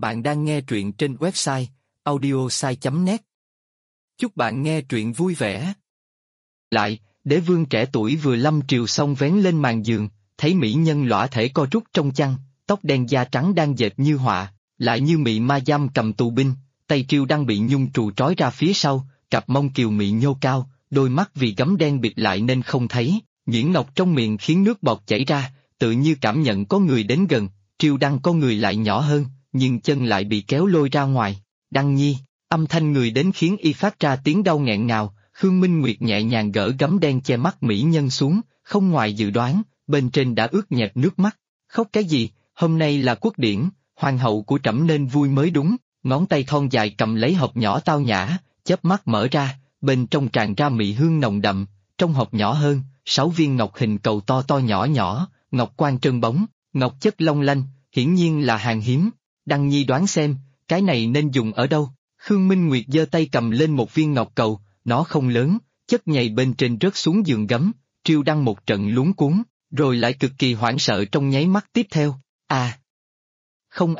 Bạn đang nghe truyện trên website audiosai.net. Chúc bạn nghe truyện vui vẻ. Lại, đế vương trẻ tuổi vừa lâm triều xong vén lên màn giường, thấy mỹ nhân lõa thể co rút trong chăn, tóc đen da trắng đang dệt như họa, lại như mị ma giam cầm tù binh, tay triều đang bị nhung trù trói ra phía sau, cặp mông kiều mị nhô cao, đôi mắt vì gấm đen bịt lại nên không thấy, nhuyễn ngọc trong miệng khiến nước bọt chảy ra, tự như cảm nhận có người đến gần, triều đăng có người lại nhỏ hơn, nhưng chân lại bị kéo lôi ra ngoài. Đăng nhi, âm thanh người đến khiến y phát ra tiếng đau nghẹn ngào. Khương Minh Nguyệt nhẹ nhàng gỡ gấm đen che mắt mỹ nhân xuống, không ngoài dự đoán, bên trên đã ướt nhẹp nước mắt. Khóc cái gì, hôm nay là quốc điển, hoàng hậu của trẫm nên vui mới đúng. Ngón tay thon dài cầm lấy hộp nhỏ tao nhã, chớp mắt mở ra, bên trong tràn ra mị hương nồng đậm. Trong hộp nhỏ hơn, 6 viên ngọc hình cầu to to nhỏ nhỏ, ngọc quan trơn bóng, ngọc chất long lanh, hiển nhiên là hàng hiếm. Đăng nhi đoán xem, cái này nên dùng ở đâu? Khương Minh Nguyệt giơ tay cầm lên một viên ngọc cầu, nó không lớn, chất nhầy bên trên rớt xuống giường gấm. Triều Đăng một trận luống cuống, rồi lại cực kỳ hoảng sợ trong nháy mắt tiếp theo. Không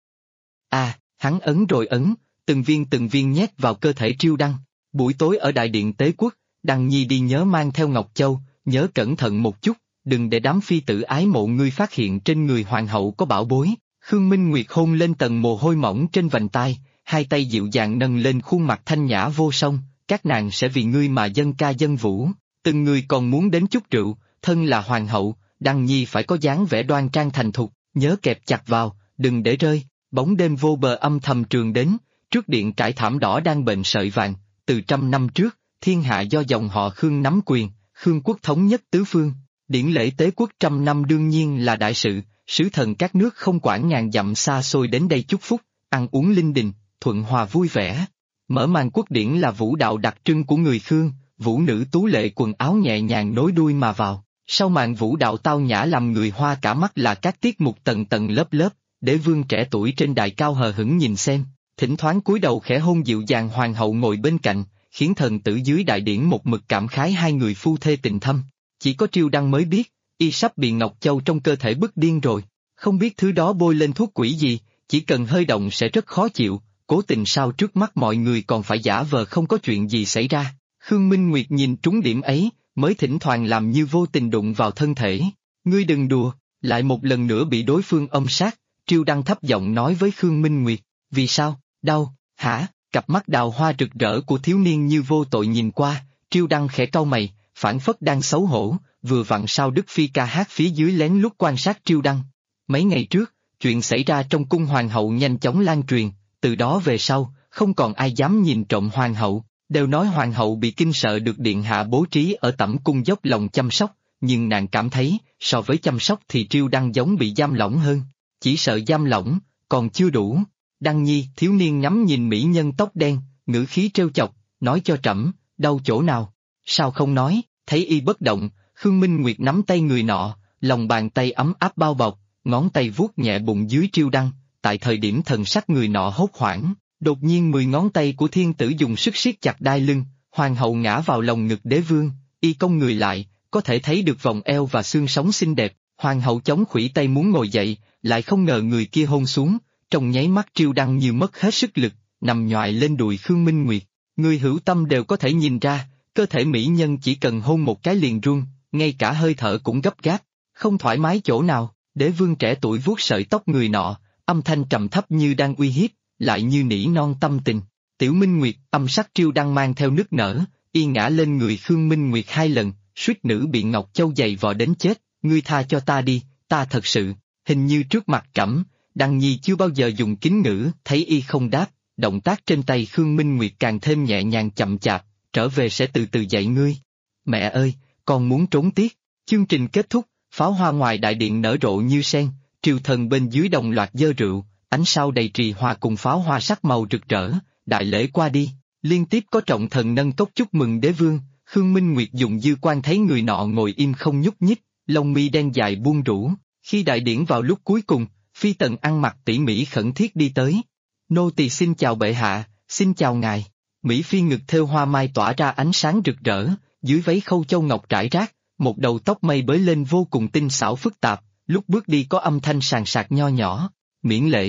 hắn ấn rồi ấn, từng viên nhét vào cơ thể Triều Đăng. Buổi tối ở đại điện Tế Quốc, Đăng nhi đi nhớ mang theo Ngọc Châu, nhớ cẩn thận một chút, đừng để đám phi tử ái mộ ngươi phát hiện trên người hoàng hậu có bảo bối. Khương Minh Nguyệt hôn lên tầng mồ hôi mỏng trên vành tai, hai tay dịu dàng nâng lên khuôn mặt thanh nhã vô song. Các nàng sẽ vì ngươi mà dâng ca dâng vũ, từng người còn muốn đến chút rượu. Thân là hoàng hậu, Đăng nhi phải có dáng vẻ đoan trang thành thục, nhớ kẹp chặt vào, đừng để rơi. Bóng đêm vô bờ âm thầm trường đến, trước điện trải thảm đỏ đang bệnh sợi vàng. Từ 100 năm trước, thiên hạ do dòng họ Khương nắm quyền, Khương quốc thống nhất tứ phương. Điển lễ Tế Quốc 100 năm đương nhiên là đại sự, sứ thần các nước không quản ngàn dặm xa xôi đến đây chúc phúc, ăn uống linh đình, thuận hòa vui vẻ. Mở màn quốc điển là vũ đạo đặc trưng của người Khương, vũ nữ tú lệ quần áo nhẹ nhàng nối đuôi mà vào. Sau màn vũ đạo tao nhã làm người hoa cả mắt là các tiết mục tầng tầng lớp lớp. Đế vương trẻ tuổi trên đài cao hờ hững nhìn xem, thỉnh thoảng cúi đầu khẽ hôn dịu dàng hoàng hậu ngồi bên cạnh, khiến thần tử dưới đại điển một mực cảm khái hai người phu thê tình thâm. Chỉ có Triều Đăng mới biết, y sắp bị Ngọc Châu trong cơ thể bức điên rồi. Không biết thứ đó bôi lên thuốc quỷ gì, chỉ cần hơi động sẽ rất khó chịu. Cố tình sao trước mắt mọi người còn phải giả vờ không có chuyện gì xảy ra. Khương Minh Nguyệt nhìn trúng điểm ấy, mới thỉnh thoảng làm như vô tình đụng vào thân thể. Ngươi đừng đùa, lại một lần nữa bị đối phương âm sát. Triều Đăng thấp giọng nói với Khương Minh Nguyệt, vì sao, đau, hả? Cặp mắt đào hoa rực rỡ của thiếu niên như vô tội nhìn qua, Triều Đăng khẽ cau mày, phảng phất đang xấu hổ, vừa vặn sao Đức Phi ca hát phía dưới lén lút quan sát Triều Đăng. Mấy ngày trước, chuyện xảy ra trong cung hoàng hậu nhanh chóng lan truyền, từ đó về sau, không còn ai dám nhìn trộm hoàng hậu, đều nói hoàng hậu bị kinh sợ được điện hạ bố trí ở tẩm cung dốc lòng chăm sóc, nhưng nàng cảm thấy, so với chăm sóc thì Triều Đăng giống bị giam lỏng hơn, chỉ sợ giam lỏng, còn chưa đủ. Đăng nhi, thiếu niên ngắm nhìn mỹ nhân tóc đen, ngữ khí trêu chọc, nói cho trẫm, đau chỗ nào, sao không nói? Thấy y bất động, Khương Minh Nguyệt nắm tay người nọ, lòng bàn tay ấm áp bao bọc, ngón tay vuốt nhẹ bụng dưới Triều Đăng. Tại thời điểm thần sắc người nọ hốt hoảng, đột nhiên 10 ngón tay của thiên tử dùng sức siết chặt đai lưng, hoàng hậu ngã vào lòng ngực đế vương, y cong người lại, có thể thấy được vòng eo và xương sống xinh đẹp. Hoàng hậu chống khuỷu tay muốn ngồi dậy, lại không ngờ người kia hôn xuống, trong nháy mắt Triều Đăng như mất hết sức lực, nằm nhoài lên đùi Khương Minh Nguyệt. Người hữu tâm đều có thể nhìn ra, cơ thể mỹ nhân chỉ cần hôn một cái liền run, ngay cả hơi thở cũng gấp gáp, không thoải mái chỗ nào. Đế vương trẻ tuổi vuốt sợi tóc người nọ, âm thanh trầm thấp như đang uy hiếp, lại như nỉ non tâm tình. Tiểu Minh Nguyệt, âm sắc Triều Đăng mang theo nức nở, y ngã lên người Khương Minh Nguyệt 2 lần, suýt nữ bị Ngọc Châu giày vò đến chết. Ngươi tha cho ta đi, ta thật sự, hình như trước mặt trẫm, Đăng nhi chưa bao giờ dùng kính ngữ. Thấy y không đáp, động tác trên tay Khương Minh Nguyệt càng thêm nhẹ nhàng chậm chạp, trở về sẽ từ từ dạy ngươi. Mẹ ơi, con muốn trốn tiết. Chương trình kết thúc, pháo hoa ngoài đại điện nở rộ như sen, triều thần bên dưới đồng loạt dơ rượu, ánh sao đầy trì hòa cùng pháo hoa sắc màu rực rỡ. Đại lễ qua đi, liên tiếp có trọng thần nâng cốc chúc mừng đế vương. Khương Minh Nguyệt dùng dư quan thấy người nọ ngồi im không nhúc nhích, lông mi đen dài buông rũ. Khi đại điển vào lúc cuối cùng, phi tần ăn mặc tỉ mỉ khẩn thiết đi tới. Nô tỳ xin chào bệ hạ, xin chào ngài. Mỹ phi ngực thêu hoa mai tỏa ra ánh sáng rực rỡ, dưới váy khâu châu ngọc trải rác, một đầu tóc mây bới lên vô cùng tinh xảo phức tạp, lúc bước đi có âm thanh sàn sạc nho nhỏ. Miễn lễ.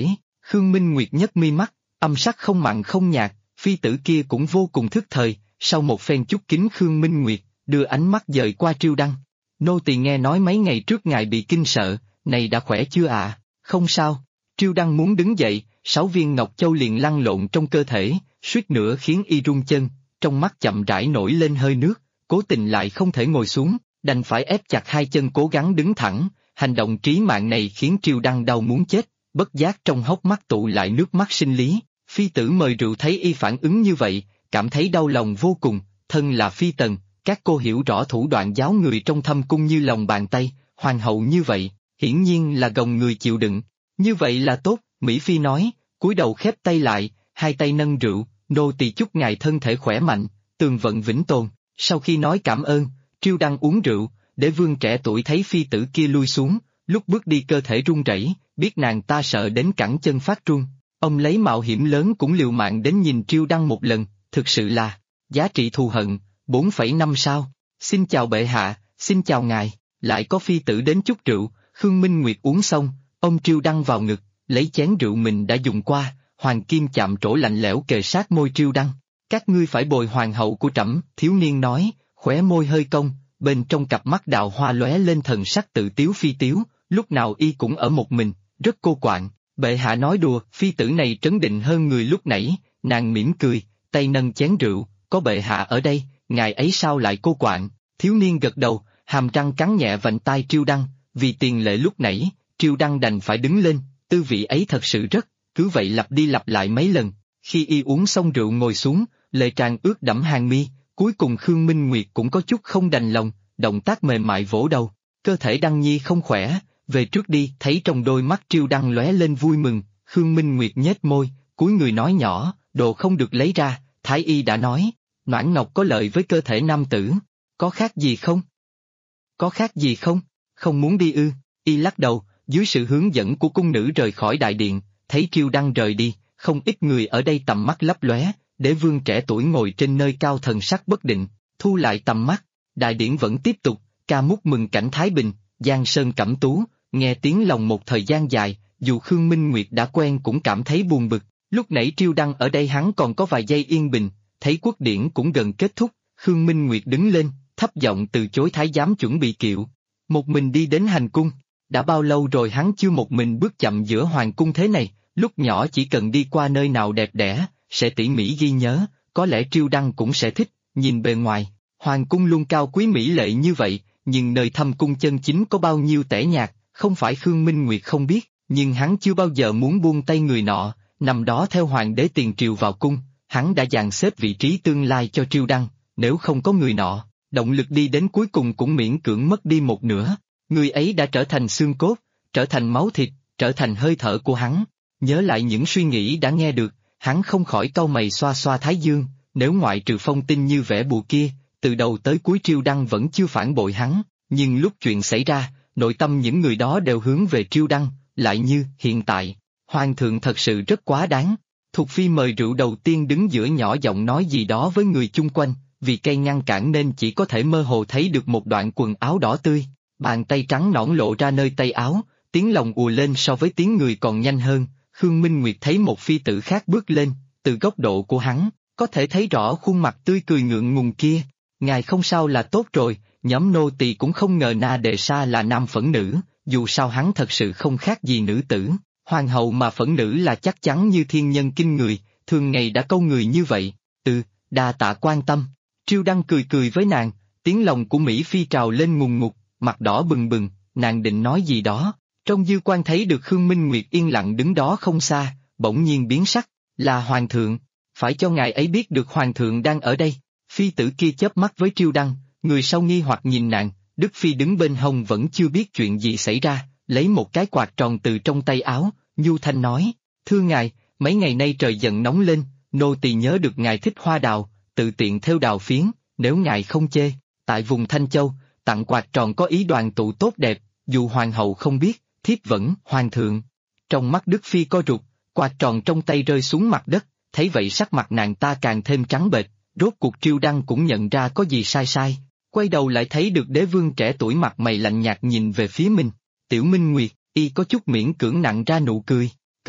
Khương Minh Nguyệt nhấc mi mắt, âm sắc không mặn không nhạt, phi tử kia cũng vô cùng thức thời, sau một phen chút kính Khương Minh Nguyệt, đưa ánh mắt dời qua Triêu Đăng. Nô tỳ nghe nói mấy ngày trước ngài bị kinh sợ, này đã khỏe chưa ạ? Không sao. Triêu Đăng muốn đứng dậy, 6 viên ngọc châu liền lăn lộn trong cơ thể, suýt nữa khiến y run chân, trong mắt chậm rãi nổi lên hơi nước, cố tình lại không thể ngồi xuống, đành phải ép chặt hai chân cố gắng đứng thẳng, hành động trí mạng này khiến Triêu Đăng đau muốn chết, bất giác trong hốc mắt tụ lại nước mắt sinh lý. Phi tử mời rượu thấy y phản ứng như vậy, cảm thấy đau lòng vô cùng, thân là phi tần, các cô hiểu rõ thủ đoạn giáo người trong thâm cung như lòng bàn tay, hoàng hậu như vậy, hiển nhiên là gồng người chịu đựng. Như vậy là tốt, Mỹ Phi nói, cúi đầu khép tay lại, hai tay nâng rượu, nô tỳ chúc ngài thân thể khỏe mạnh, tường vận vĩnh tồn. Sau khi nói cảm ơn, Triêu Đăng uống rượu, để vương trẻ tuổi thấy phi tử kia lui xuống, lúc bước đi cơ thể run rẩy, biết nàng ta sợ đến cẳng chân phát run. Ông lấy mạo hiểm lớn cũng liều mạng đến nhìn Triêu Đăng một lần, thực sự là, giá trị thù hận, 4,5 sao, xin chào bệ hạ, xin chào ngài, lại có phi tử đến chút rượu, Khương Minh Nguyệt uống xong, ông Triêu Đăng vào ngực, lấy chén rượu mình đã dùng qua, hoàng kim chạm trổ lạnh lẽo kề sát môi Triêu Đăng. Các ngươi phải bồi hoàng hậu của trẫm, thiếu niên nói, khóe môi hơi cong, bên trong cặp mắt đào hoa lóe lên thần sắc tự tiếu phi tiếu, lúc nào y cũng ở một mình, rất cô quạng. Bệ hạ nói đùa, phi tử này trấn định hơn người lúc nãy, nàng mỉm cười, tay nâng chén rượu, có bệ hạ ở đây, ngài ấy sao lại cô quạng, thiếu niên gật đầu, hàm răng cắn nhẹ vành tai Triêu Đăng, vì tiền lệ lúc nãy, Triêu Đăng đành phải đứng lên, tư vị ấy thật sự rất, cứ vậy lặp đi lặp lại mấy lần, khi y uống xong rượu ngồi xuống, lệ tràn ướt đẫm hàng mi, cuối cùng Khương Minh Nguyệt cũng có chút không đành lòng, động tác mềm mại vỗ đầu, cơ thể Đăng Nhi không khỏe. Về trước đi, thấy trong đôi mắt Triêu Đăng lóe lên vui mừng, Khương Minh Nguyệt nhếch môi, cúi người nói nhỏ, đồ không được lấy ra, Thái y đã nói, noãn ngọc có lợi với cơ thể nam tử, có khác gì không? Có khác gì không? Không muốn đi ư? Y lắc đầu, dưới sự hướng dẫn của cung nữ rời khỏi đại điện, thấy Triêu Đăng rời đi, không ít người ở đây tầm mắt lấp lóe, đế vương trẻ tuổi ngồi trên nơi cao thần sắc bất định, thu lại tầm mắt, đại điển vẫn tiếp tục, ca múc mừng cảnh Thái Bình, Giang Sơn Cẩm Tú. Nghe tiếng lòng một thời gian dài, dù Khương Minh Nguyệt đã quen cũng cảm thấy buồn bực, lúc nãy Triêu Đăng ở đây hắn còn có vài giây yên bình, thấy quốc điển cũng gần kết thúc, Khương Minh Nguyệt đứng lên, thấp giọng từ chối thái giám chuẩn bị kiệu. Một mình đi đến hành cung, đã bao lâu rồi hắn chưa một mình bước chậm giữa hoàng cung thế này, lúc nhỏ chỉ cần đi qua nơi nào đẹp đẽ, sẽ tỉ mỉ ghi nhớ, có lẽ Triêu Đăng cũng sẽ thích, nhìn bề ngoài, hoàng cung luôn cao quý mỹ lệ như vậy, nhưng nơi thâm cung chân chính có bao nhiêu tẻ nhạt. Không phải Khương Minh Nguyệt không biết, nhưng hắn chưa bao giờ muốn buông tay người nọ, năm đó theo hoàng đế tiền triều vào cung, hắn đã dàn xếp vị trí tương lai cho Triêu Đăng, nếu không có người nọ, động lực đi đến cuối cùng cũng miễn cưỡng mất đi một nửa, người ấy đã trở thành xương cốt, trở thành máu thịt, trở thành hơi thở của hắn. Nhớ lại những suy nghĩ đã nghe được, hắn không khỏi cau mày xoa xoa thái dương, nếu ngoại trừ phong tinh như vẻ bùa kia, từ đầu tới cuối Triêu Đăng vẫn chưa phản bội hắn, nhưng lúc chuyện xảy ra, nội tâm những người đó đều hướng về Triêu Đăng, lại như hiện tại, hoàng thượng thật sự rất quá đáng. Thục Phi mời rượu đầu tiên đứng giữa nhỏ giọng nói gì đó với người chung quanh, vì cây ngăn cản nên chỉ có thể mơ hồ thấy được một đoạn quần áo đỏ tươi, bàn tay trắng nõn lộ ra nơi tay áo, tiếng lòng ùa lên so với tiếng người còn nhanh hơn. Khương Minh Nguyệt thấy một phi tử khác bước lên, từ góc độ của hắn, có thể thấy rõ khuôn mặt tươi cười ngượng ngùng kia. Ngài không sao là tốt rồi. Nhóm nô tỳ cũng không ngờ Na Đề Sa là nam phẫn nữ, dù sao hắn thật sự không khác gì nữ tử, hoàng hậu mà phẫn nữ là chắc chắn như thiên nhân kinh người, thường ngày đã câu người như vậy, đa tạ quan tâm. Triêu Đăng cười cười với nàng, tiếng lòng của Mỹ Phi trào lên ngùn ngụt, mặt đỏ bừng bừng, nàng định nói gì đó, trong dư quan thấy được Khương Minh Nguyệt yên lặng đứng đó không xa, bỗng nhiên biến sắc, là hoàng thượng, phải cho ngài ấy biết được hoàng thượng đang ở đây. Phi tử kia chớp mắt với Triêu Đăng. Người sau nghi hoặc nhìn nàng, Đức Phi đứng bên hông vẫn chưa biết chuyện gì xảy ra, lấy một cái quạt tròn từ trong tay áo, nhu thanh nói, thưa ngài, mấy ngày nay trời dần nóng lên, nô tỳ nhớ được ngài thích hoa đào, tự tiện thêu đào phiến, nếu ngài không chê, tại vùng Thanh Châu, tặng quạt tròn có ý đoàn tụ tốt đẹp, dù hoàng hậu không biết, thiếp vẫn, hoàng thượng. Trong mắt Đức Phi co rụt, quạt tròn trong tay rơi xuống mặt đất, thấy vậy sắc mặt nàng ta càng thêm trắng bệch, rốt cuộc Triêu Đăng cũng nhận ra có gì sai sai. Quay đầu lại thấy được đế vương trẻ tuổi mặt mày lạnh nhạt nhìn về phía mình, Tiểu Minh Nguyệt, y có chút miễn cưỡng nặn ra nụ cười,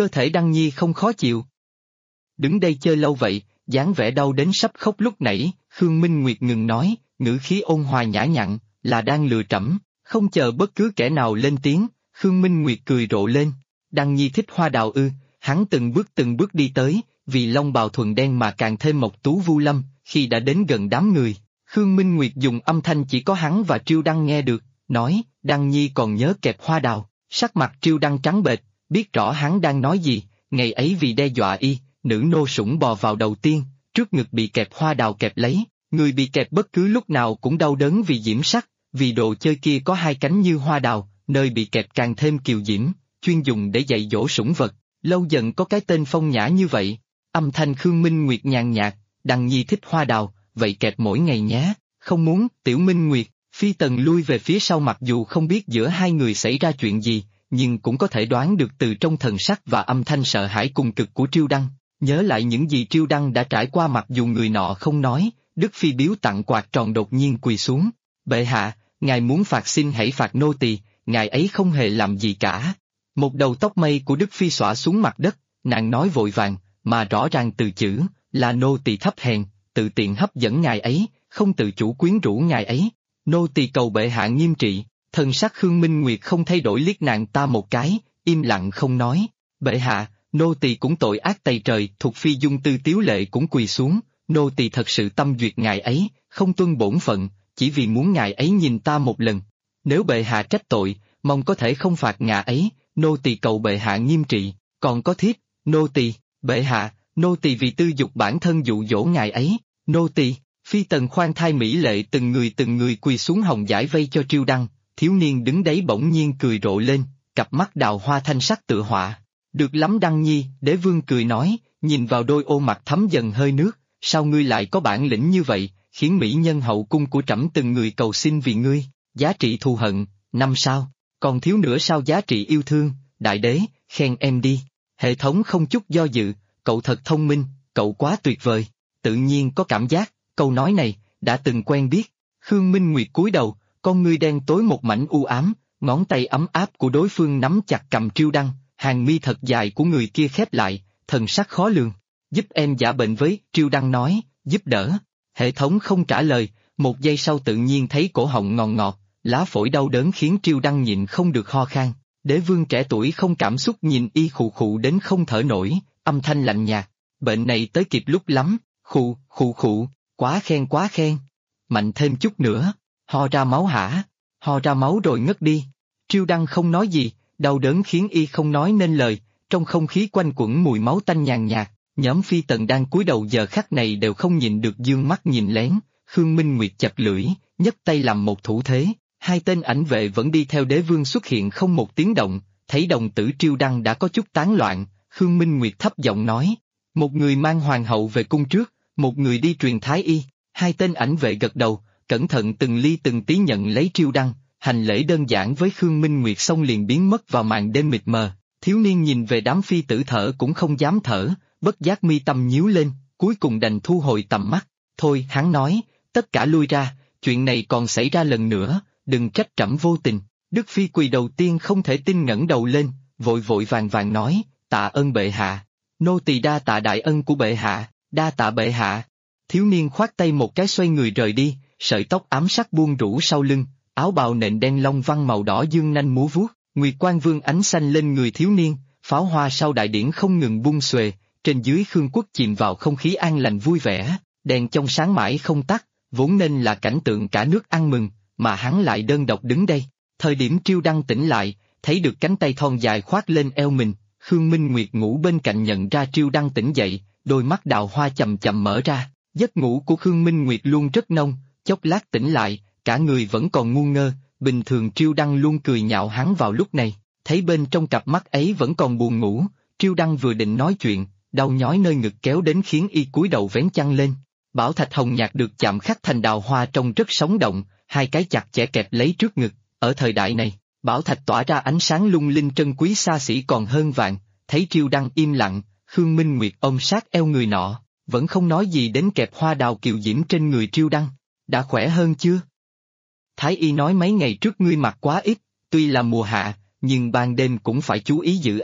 Cơ thể Đăng Nhi không khó chịu. Đứng đây chơi lâu vậy, dáng vẻ đau đến sắp khóc lúc nãy, Khương Minh Nguyệt ngừng nói, ngữ khí ôn hòa nhã nhặn, là đang lừa trẫm. Không chờ bất cứ kẻ nào lên tiếng, Khương Minh Nguyệt cười rộ lên. Đăng Nhi thích hoa đào ư? Hắn từng bước đi tới, vì long bào thuần đen mà càng thêm mộc tú vu lâm, khi đã đến gần đám người. Khương Minh Nguyệt dùng âm thanh chỉ có hắn và Triêu Đăng nghe được, nói, Đăng Nhi còn nhớ kẹp hoa đào. Sắc mặt Triêu Đăng trắng bệch, biết rõ hắn đang nói gì, ngày ấy vì đe dọa y, nữ nô sủng bò vào đầu tiên, trước ngực bị kẹp hoa đào kẹp lấy, người bị kẹp bất cứ lúc nào cũng đau đớn vì diễm sắc, vì đồ chơi kia có hai cánh như hoa đào, nơi bị kẹp càng thêm kiều diễm, chuyên dùng để dạy dỗ sủng vật, lâu dần có cái tên phong nhã như vậy. Âm thanh Khương Minh Nguyệt nhàn nhạt, Đăng Nhi thích hoa đào, vậy kẹp mỗi ngày nhé, không muốn, Tiểu Minh Nguyệt. Phi Tần lui về phía sau mặc dù không biết giữa hai người xảy ra chuyện gì, nhưng cũng có thể đoán được từ trong thần sắc và âm thanh sợ hãi cùng cực của Triêu Đăng. Nhớ lại những gì Triêu Đăng đã trải qua mặc dù người nọ không nói, Đức Phi biếu tặng quạt tròn đột nhiên quỳ xuống. Bệ hạ, ngài muốn phạt xin hãy phạt nô tỳ, ngài ấy không hề làm gì cả. Một đầu tóc mây của Đức Phi xõa xuống mặt đất, nàng nói vội vàng, mà rõ ràng từ chữ, là nô tỳ thấp hèn, tự tiện hấp dẫn ngài ấy, không tự chủ quyến rũ ngài ấy. Nô tỳ cầu bệ hạ nghiêm trị. Thần sắc Khương Minh Nguyệt không thay đổi liếc nàng ta một cái, im lặng không nói. Bệ hạ, nô tỳ cũng tội ác tày trời. Thuộc Phi Dung Tư Tiếu Lệ cũng quỳ xuống, nô tỳ thật sự tâm duyệt ngài ấy, không tuân bổn phận, chỉ vì muốn ngài ấy nhìn ta một lần. Nếu bệ hạ trách tội, mong có thể không phạt ngài ấy, nô tỳ cầu bệ hạ nghiêm trị. Còn có thiếp, nô tỳ, bệ hạ, nô tỳ vì tư dục bản thân dụ dỗ ngài ấy, nô tỳ. Phi Tần khoan thai mỹ lệ từng người quỳ xuống hồng giải vây cho Triêu Đăng, thiếu niên đứng đấy bỗng nhiên cười rộ lên, cặp mắt đào hoa thanh sắc tựa họa. Được lắm Đăng Nhi, đế vương cười nói, nhìn vào đôi ô mặt thấm dần hơi nước, sao ngươi lại có bản lĩnh như vậy, khiến mỹ nhân hậu cung của trẫm từng người cầu xin vì ngươi, giá trị thù hận, năm sao, còn thiếu nữa sao giá trị yêu thương, đại đế, khen em đi. Hệ thống không chút do dự, cậu thật thông minh, cậu quá tuyệt vời, tự nhiên có cảm giác. Câu nói này, đã từng quen biết. Khương Minh Nguyệt cúi đầu, con ngươi đen tối một mảnh u ám, ngón tay ấm áp của đối phương nắm chặt cầm Triêu Đăng, hàng mi thật dài của người kia khép lại, thần sắc khó lường. Giúp em giả bệnh với, Triêu Đăng nói, giúp đỡ. Hệ thống không trả lời, một giây sau tự nhiên thấy cổ họng ngọt ngọt, lá phổi đau đớn khiến Triêu Đăng nhịn không được ho khan. Đế vương trẻ tuổi không cảm xúc nhìn y khụ khụ đến không thở nổi, âm thanh lạnh nhạt. Bệnh này tới kịp lúc lắm, khụ khụ. Quá khen, mạnh thêm chút nữa, ho ra máu hả, ho ra máu rồi ngất đi. Triêu Đăng không nói gì, đau đớn khiến y không nói nên lời, trong không khí quanh quẩn mùi máu tanh nhàn nhạt, nhóm Phi Tần đang cúi đầu giờ khắc này đều không nhìn được dương mắt nhìn lén, Khương Minh Nguyệt chặt lưỡi, nhấc tay làm một thủ thế, hai tên ảnh vệ vẫn đi theo đế vương xuất hiện không một tiếng động, thấy đồng tử Triêu Đăng đã có chút tán loạn, Khương Minh Nguyệt thấp giọng nói, một người mang hoàng hậu về cung trước, một người đi truyền thái y. Hai tên ảnh vệ gật đầu, cẩn thận từng ly từng tí nhận lấy Triêu Đăng, hành lễ đơn giản với Khương Minh Nguyệt xong liền biến mất vào màn đêm mịt mờ. Thiếu niên nhìn về đám phi tử thở cũng không dám thở, bất giác mi tâm nhíu lên, cuối cùng đành thu hồi tầm mắt. Thôi, hắn nói, tất cả lui ra, chuyện này còn xảy ra lần nữa, đừng trách trẫm vô tình. Đức Phi quỳ đầu tiên không thể tin ngẩng đầu lên, vội vàng nói, tạ ơn bệ hạ. Nô tỳ đa tạ đại ân của bệ hạ, đa tạ bệ hạ. Thiếu niên khoát tay một cái xoay người rời đi, sợi tóc ám sắc buông rủ sau lưng, áo bào nện đen long văn màu đỏ dương nanh múa vuốt, Nguyệt Quang Vương ánh xanh lên người thiếu niên, pháo hoa sau đại điển không ngừng bung xuề, trên dưới Khương quốc chìm vào không khí an lành vui vẻ, đèn trong sáng mãi không tắt, vốn nên là cảnh tượng cả nước ăn mừng, mà hắn lại đơn độc đứng đây. Thời điểm Triêu Đăng tỉnh lại, thấy được cánh tay thon dài khoác lên eo mình, Khương Minh Nguyệt ngủ bên cạnh nhận ra Triêu Đăng tỉnh dậy, đôi mắt đào hoa chậm chậm mở ra. Giấc ngủ của Khương Minh Nguyệt luôn rất nông, chốc lát tỉnh lại, cả người vẫn còn ngu ngơ, bình thường Triêu Đăng luôn cười nhạo hắn vào lúc này, thấy bên trong cặp mắt ấy vẫn còn buồn ngủ, Triêu Đăng vừa định nói chuyện, đau nhói nơi ngực kéo đến khiến y cúi đầu vén chăn lên. Bảo thạch hồng nhạt được chạm khắc thành đào hoa trông rất sống động, hai cái chặt chẽ kẹp lấy trước ngực, ở thời đại này, bảo thạch tỏa ra ánh sáng lung linh trân quý xa xỉ còn hơn vàng, thấy Triêu Đăng im lặng, Khương Minh Nguyệt ôm sát eo người nọ. Vẫn không nói gì đến kẹp hoa đào kiều diễm trên người Triêu Đăng, đã khỏe hơn chưa? Thái y nói mấy ngày trước ngươi mặc quá ít, tuy là mùa hạ, nhưng ban đêm cũng phải chú ý giữ ấm,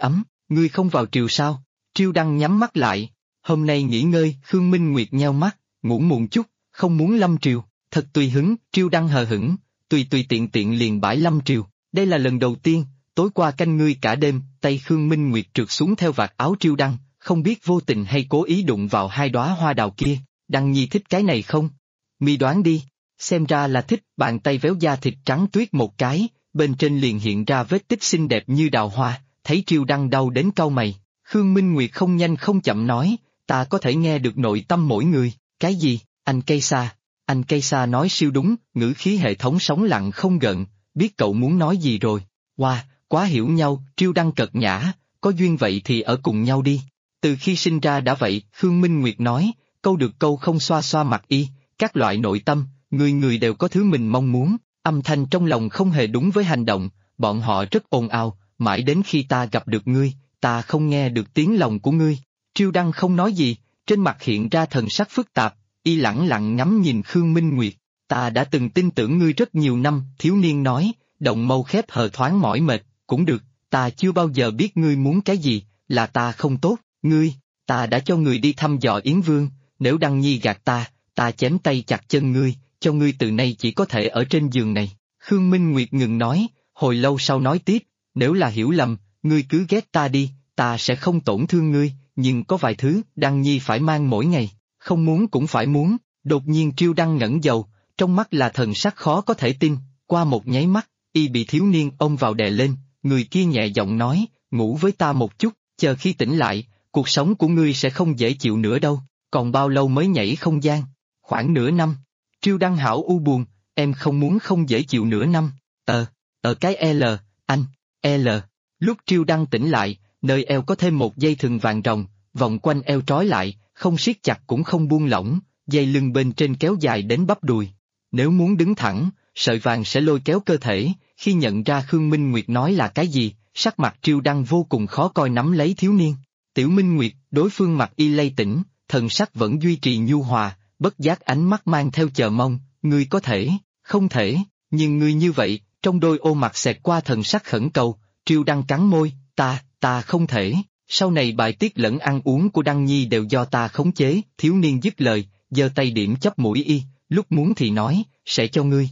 ngươi không vào triều sao? Triêu Đăng nhắm mắt lại, hôm nay nghỉ ngơi. Khương Minh Nguyệt nheo mắt, ngủ muộn chút, không muốn lâm triều, thật tùy hứng. Triêu Đăng hờ hững, tùy tùy tiện tiện liền bãi lâm triều, đây là lần đầu tiên. Tối qua canh ngươi cả đêm, tay Khương Minh Nguyệt trượt xuống theo vạt áo Triêu Đăng, không biết vô tình hay cố ý đụng vào hai đóa hoa đào kia. Đăng nhi thích cái này không? Mi đoán đi. Xem ra là thích. Bàn tay véo da thịt trắng tuyết một cái, bên trên liền hiện ra vết tích xinh đẹp như đào hoa. Thấy Triêu Đăng đau đến cau mày, Khương Minh Nguyệt không nhanh không chậm nói, ta có thể nghe được nội tâm mỗi người. Cái gì? Anh cây xa. Anh cây xa nói siêu đúng, ngữ khí hệ thống sóng lặng không gợn, biết cậu muốn nói gì rồi. Wow, quá hiểu nhau. Triêu Đăng cợt nhã, có duyên vậy thì ở cùng nhau đi. Từ khi sinh ra đã vậy. Khương Minh Nguyệt nói, câu được câu không xoa xoa mặt y, các loại nội tâm, người người đều có thứ mình mong muốn, âm thanh trong lòng không hề đúng với hành động, bọn họ rất ồn ào, mãi đến khi ta gặp được ngươi, ta không nghe được tiếng lòng của ngươi. Triêu Đăng không nói gì, trên mặt hiện ra thần sắc phức tạp, y lẳng lặng ngắm nhìn Khương Minh Nguyệt. Ta đã từng tin tưởng ngươi rất nhiều năm. Thiếu niên nói, động mâu khép hờ thoáng mỏi mệt, cũng được, ta chưa bao giờ biết ngươi muốn cái gì, là ta không tốt, ngươi, ta đã cho người đi thăm dò Yến Vương, nếu Đăng nhi gạt ta chém tay chặt chân ngươi, cho ngươi từ nay chỉ có thể ở trên giường này. Khương Minh Nguyệt ngừng nói, hồi lâu sau nói tiếp, nếu là hiểu lầm, ngươi cứ ghét ta đi, ta sẽ không tổn thương ngươi, nhưng có vài thứ Đăng nhi phải mang mỗi ngày, không muốn cũng phải muốn. Đột nhiên Triêu Đăng ngẩng đầu, trong mắt là thần sắc khó có thể tin, qua một nháy mắt, y bị thiếu niên ôm vào đè lên, người kia nhẹ giọng nói, ngủ với ta một chút, chờ khi tỉnh lại, cuộc sống của ngươi sẽ không dễ chịu nữa đâu, còn bao lâu mới nhảy không gian? Khoảng nửa năm. Triêu Đăng hảo u buồn, em không muốn không dễ chịu nửa năm. Cái L, anh, L. Lúc Triêu Đăng tỉnh lại, nơi eo có thêm một dây thừng vàng ròng, vòng quanh eo trói lại, không siết chặt cũng không buông lỏng, dây lưng bên trên kéo dài đến bắp đùi. Nếu muốn đứng thẳng, sợi vàng sẽ lôi kéo cơ thể. Khi nhận ra Khương Minh Nguyệt nói là cái gì, sắc mặt Triêu Đăng vô cùng khó coi nắm lấy thiếu niên. Tiểu Minh Nguyệt, đối phương mặt y lay tỉnh, thần sắc vẫn duy trì nhu hòa, bất giác ánh mắt mang theo chờ mong, ngươi có thể, không thể, nhưng ngươi như vậy, trong đôi ô mặt xẹt qua thần sắc khẩn cầu. Triêu Đăng cắn môi, ta không thể, sau này bài tiết lẫn ăn uống của Đăng nhi đều do ta khống chế. Thiếu niên dứt lời, giơ tay điểm chóp mũi y, lúc muốn thì nói, sẽ cho ngươi.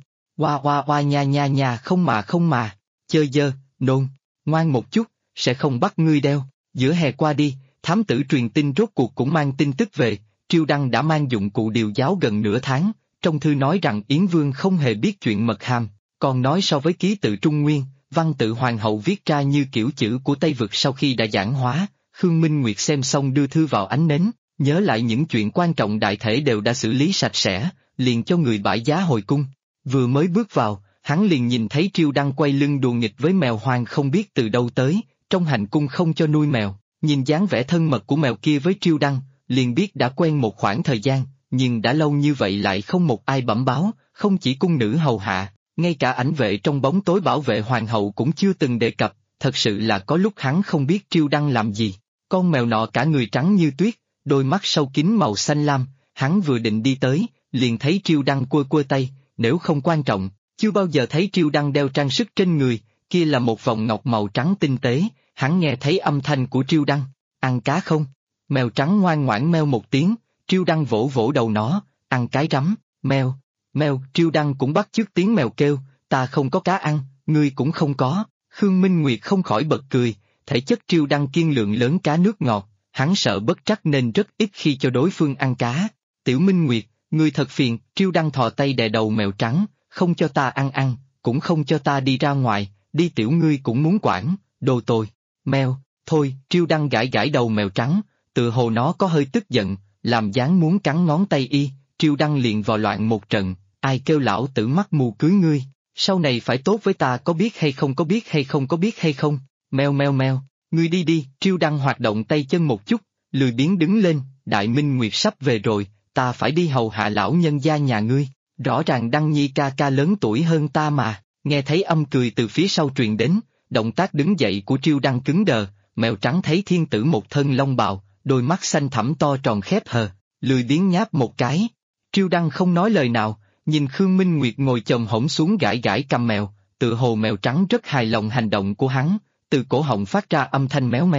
Oa nha, không mà, chơi dơ, nôn, ngoan một chút, sẽ không bắt ngươi đeo. Giữa hè qua đi, thám tử truyền tin rốt cuộc cũng mang tin tức về, Triêu Đăng đã mang dụng cụ điều giáo gần nửa tháng, trong thư nói rằng Yến Vương không hề biết chuyện mật hàm, còn nói so với ký tự Trung Nguyên, văn tự hoàng hậu viết ra như kiểu chữ của Tây Vực sau khi đã giản hóa. Khương Minh Nguyệt xem xong đưa thư vào ánh nến, nhớ lại những chuyện quan trọng đại thể đều đã xử lý sạch sẽ, liền cho người bãi giá hồi cung. Vừa mới bước vào, hắn liền nhìn thấy Triêu Đăng quay lưng đùa nghịch với mèo hoang không biết từ đâu tới, trong hành cung không cho nuôi mèo, nhìn dáng vẻ thân mật của mèo kia với Triêu Đăng, liền biết đã quen một khoảng thời gian, nhưng đã lâu như vậy lại không một ai bẩm báo, không chỉ cung nữ hầu hạ, ngay cả ảnh vệ trong bóng tối bảo vệ hoàng hậu cũng chưa từng đề cập, thật sự là có lúc hắn không biết Triêu Đăng làm gì. Con mèo nọ cả người trắng như tuyết, đôi mắt sâu kín màu xanh lam, hắn vừa định đi tới, liền thấy Triêu Đăng quơ tay, nếu không quan trọng, chưa bao giờ thấy Triêu Đăng đeo trang sức trên người, kia là một vòng ngọc màu trắng tinh tế. Hắn nghe thấy âm thanh của Triêu Đăng, ăn cá không? Mèo trắng ngoan ngoãn meo một tiếng, Triêu Đăng vỗ vỗ đầu nó, ăn cái rắm, meo, Triêu Đăng cũng bắt chước tiếng mèo kêu, ta không có cá ăn, ngươi cũng không có. Khương Minh Nguyệt không khỏi bật cười, thể chất Triêu Đăng kiên lượng lớn cá nước ngọt, hắn sợ bất trắc nên rất ít khi cho đối phương ăn cá. Tiểu Minh Nguyệt, ngươi thật phiền. Triêu Đăng thò tay đè đầu mèo trắng, không cho ta ăn, cũng không cho ta đi ra ngoài, đi tiểu ngươi cũng muốn quản, đồ tồi. Mèo, thôi. Triêu Đăng gãi gãi đầu mèo trắng, tựa hồ nó có hơi tức giận, làm dáng muốn cắn ngón tay y. Triêu Đăng liền vào loạn một trận, ai kêu lão tử mắt mù cưới ngươi, sau này phải tốt với ta có biết hay không, có biết hay không. Meo, ngươi đi. Triêu Đăng hoạt động tay chân một chút, lười biếng đứng lên, Đại Minh Nguyệt sắp về rồi, ta phải đi hầu hạ lão nhân gia nhà ngươi, rõ ràng Đăng nhi ca ca lớn tuổi hơn ta mà. Nghe thấy âm cười từ phía sau truyền đến, động tác đứng dậy của Triêu Đăng cứng đờ, mèo trắng thấy thiên tử một thân long bào, đôi mắt xanh thẳm to tròn khép hờ, lười biếng nháp một cái. Triêu Đăng không nói lời nào, nhìn Khương Minh Nguyệt ngồi chồm hổm xuống gãi gãi cầm mèo, tự hồ mèo trắng rất hài lòng hành động của hắn, từ cổ họng phát ra âm thanh méo méo.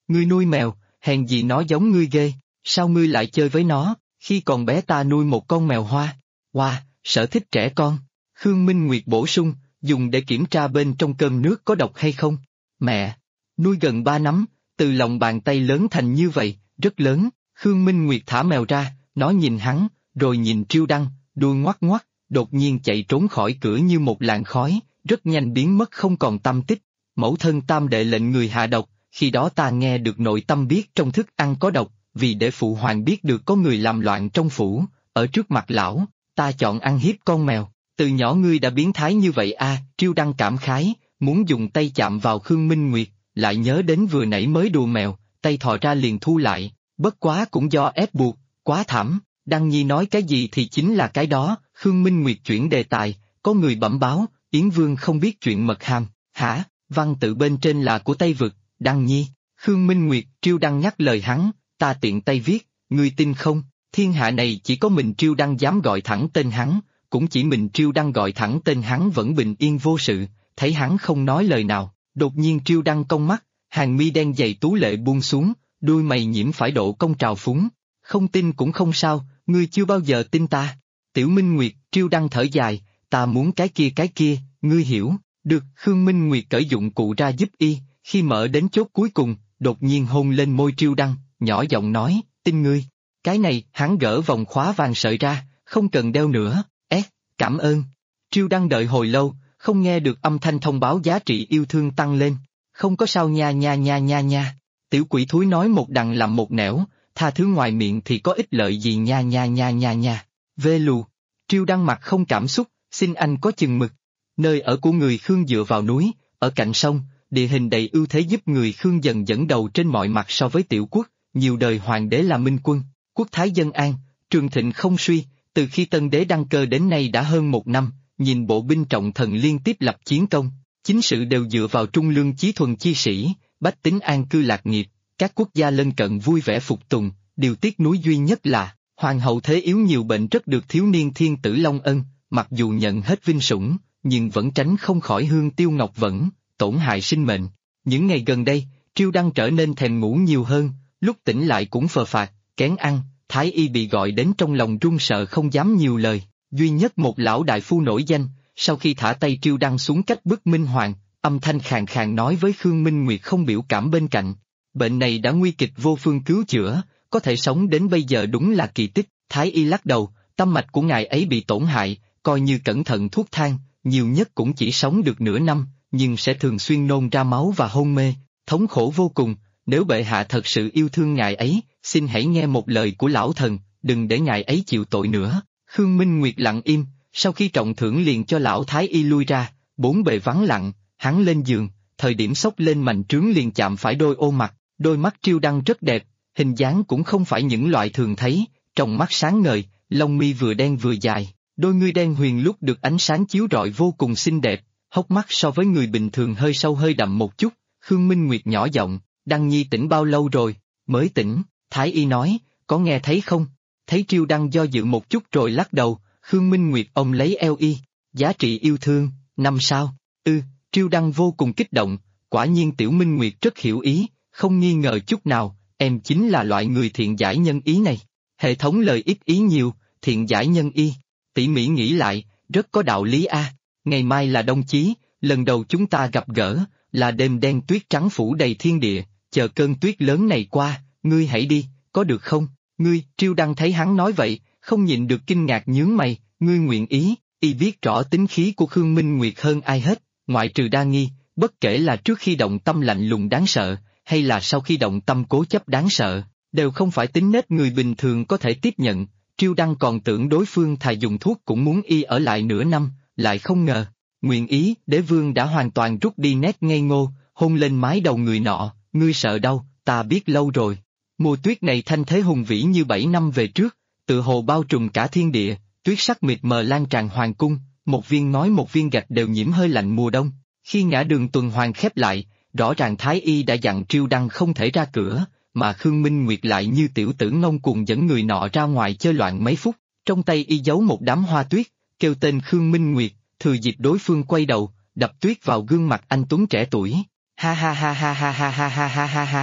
Ngươi nuôi mèo, hèn gì nó giống ngươi ghê, sao ngươi lại chơi với nó, khi còn bé ta nuôi một con mèo hoa. Wow, sở thích trẻ con. Khương Minh Nguyệt bổ sung, dùng để kiểm tra bên trong cơm nước có độc hay không. Mẹ, nuôi gần 3 nắm, từ lòng bàn tay lớn thành như vậy, rất lớn. Khương Minh Nguyệt thả mèo ra, nó nhìn hắn, rồi nhìn Triêu Đăng, đuôi ngoắc ngoắc, đột nhiên chạy trốn khỏi cửa như một làn khói, rất nhanh biến mất không còn tăm tích. Mẫu thân Tam Đệ lệnh người hạ độc, khi đó ta nghe được nội tâm biết trong thức ăn có độc, vì để phụ hoàng biết được có người làm loạn trong phủ, ở trước mặt lão, ta chọn ăn hiếp con mèo. Từ nhỏ ngươi đã biến thái như vậy à, Triêu Đăng cảm khái, muốn dùng tay chạm vào Khương Minh Nguyệt, lại nhớ đến vừa nãy mới đùa mèo, tay thò ra liền thu lại, bất quá cũng do ép buộc, quá thảm. Đăng Nhi nói cái gì thì chính là cái đó. Khương Minh Nguyệt chuyển đề tài, có người bẩm báo, Yến Vương không biết chuyện mật hàm, hả, văn tự bên trên là của Tây Vực, Đăng Nhi. Khương Minh Nguyệt, Triêu Đăng nhắc lời hắn, ta tiện tay viết, ngươi tin không, thiên hạ này chỉ có mình Triêu Đăng dám gọi thẳng tên hắn, cũng chỉ mình Triêu Đăng gọi thẳng tên hắn vẫn bình yên vô sự, thấy hắn không nói lời nào, đột nhiên Triêu Đăng cong mắt, hàng mi đen dày tú lệ buông xuống, đuôi mày nhiễm phải độ cong trào phúng, không tin cũng không sao, ngươi chưa bao giờ tin ta. Tiểu Minh Nguyệt, Triêu Đăng thở dài, ta muốn cái kia, ngươi hiểu, được. Khương Minh Nguyệt cởi dụng cụ ra giúp y, khi mở đến chốt cuối cùng, đột nhiên hôn lên môi Triêu Đăng, nhỏ giọng nói, tin ngươi. Cái này, hắn gỡ vòng khóa vàng sợi ra, không cần đeo nữa, cảm ơn. Triêu Đăng đợi hồi lâu, không nghe được âm thanh thông báo giá trị yêu thương tăng lên, không có sao nha nha nha nha nha. Tiểu quỷ thúi nói một đằng làm một nẻo, tha thứ ngoài miệng thì có ích lợi gì nha nha nha nha nha. Vê lù. Triêu Đăng mặt không cảm xúc, xin anh có chừng mực. Nơi ở của người Khương dựa vào núi, ở cạnh sông, địa hình đầy ưu thế giúp người Khương dần dẫn đầu trên mọi mặt so với tiểu quốc, nhiều đời hoàng đế là minh quân, quốc thái dân an, trường thịnh không suy, từ khi tân đế đăng cơ đến nay đã hơn 1 năm, nhìn bộ binh trọng thần liên tiếp lập chiến công, chính sự đều dựa vào trung lương chí thuần chi sĩ, bách tính an cư lạc nghiệp, các quốc gia lân cận vui vẻ phục tùng, điều tiếc nuối duy nhất là, hoàng hậu thế yếu nhiều bệnh rất được thiếu niên thiên tử Long Ân, mặc dù nhận hết vinh sủng, nhưng vẫn tránh không khỏi hương tiêu ngọc vẫn, tổn hại sinh mệnh. Những ngày gần đây, Triêu Đăng trở nên thèm ngủ nhiều hơn, lúc tỉnh lại cũng phờ phạc, kén ăn, Thái y bị gọi đến trong lòng run sợ không dám nhiều lời, duy nhất một lão đại phu nổi danh, sau khi thả tay Triêu Đăng xuống cách bức Minh Hoàng, âm thanh khàn khàn nói với Khương Minh Nguyệt không biểu cảm bên cạnh, bệnh này đã nguy kịch vô phương cứu chữa, có thể sống đến bây giờ đúng là kỳ tích. Thái y lắc đầu, tâm mạch của ngài ấy bị tổn hại, coi như cẩn thận thuốc thang, nhiều nhất cũng chỉ sống được nửa năm, nhưng sẽ thường xuyên nôn ra máu và hôn mê, thống khổ vô cùng. Nếu bệ hạ thật sự yêu thương ngài ấy, xin hãy nghe một lời của lão thần, đừng để ngài ấy chịu tội nữa. Khương Minh Nguyệt lặng im, sau khi trọng thưởng liền cho lão thái y lui ra, bốn bề vắng lặng, hắn lên giường, thời điểm xốc lên mành trướng liền chạm phải đôi ô mặt, đôi mắt Triêu Đăng rất đẹp, hình dáng cũng không phải những loại thường thấy, trong mắt sáng ngời, lông mi vừa đen vừa dài, đôi ngươi đen huyền lúc được ánh sáng chiếu rọi vô cùng xinh đẹp, hốc mắt so với người bình thường hơi sâu hơi đậm một chút. Khương Minh Nguyệt nhỏ giọng, Đăng Nhi tỉnh bao lâu rồi? Mới tỉnh, Thái y nói, có nghe thấy không? Thấy Triêu Đăng do dự một chút rồi lắc đầu, Khương Minh Nguyệt ông lấy eo y, giá trị yêu thương, 5 sao, Triêu Đăng vô cùng kích động, quả nhiên Tiểu Minh Nguyệt rất hiểu ý, không nghi ngờ chút nào, em chính là loại người thiện giải nhân ý này. Hệ thống lời ít ý nhiều, thiện giải nhân y, tỉ mỉ nghĩ lại, rất có đạo lý a. Ngày mai là đông chí, lần đầu chúng ta gặp gỡ, là đêm đen tuyết trắng phủ đầy thiên địa, chờ cơn tuyết lớn này qua, ngươi hãy đi, có được không? Ngươi, Triêu Đăng thấy hắn nói vậy, không nhịn được kinh ngạc nhướng mày, ngươi nguyện ý, y biết rõ tính khí của Khương Minh Nguyệt hơn ai hết, ngoại trừ đa nghi, bất kể là trước khi động tâm lạnh lùng đáng sợ, hay là sau khi động tâm cố chấp đáng sợ, đều không phải tính nết người bình thường có thể tiếp nhận. Triêu Đăng còn tưởng đối phương thà dùng thuốc cũng muốn y ở lại nửa năm, lại không ngờ, nguyện ý, đế vương đã hoàn toàn rút đi nét ngây ngô, hôn lên mái đầu người nọ, ngươi sợ đâu, ta biết lâu rồi. Mùa tuyết này thanh thế hùng vĩ như 7 năm về trước, tự hồ bao trùm cả thiên địa, tuyết sắc mịt mờ lan tràn hoàng cung, một viên ngói một viên gạch đều nhiễm hơi lạnh mùa đông. Khi ngã đường tuần hoàn khép lại, rõ ràng Thái y đã dặn Triêu Đăng không thể ra cửa, mà Khương Minh Nguyệt lại như tiểu tử ngông cuồng dẫn người nọ ra ngoài chơi loạn mấy phút, trong tay y giấu một đám hoa tuyết, kêu tên Khương Minh Nguyệt, thừa dịp đối phương quay đầu, đập tuyết vào gương mặt anh tuấn trẻ tuổi. Ha ha ha ha ha ha ha ha ha ha ha.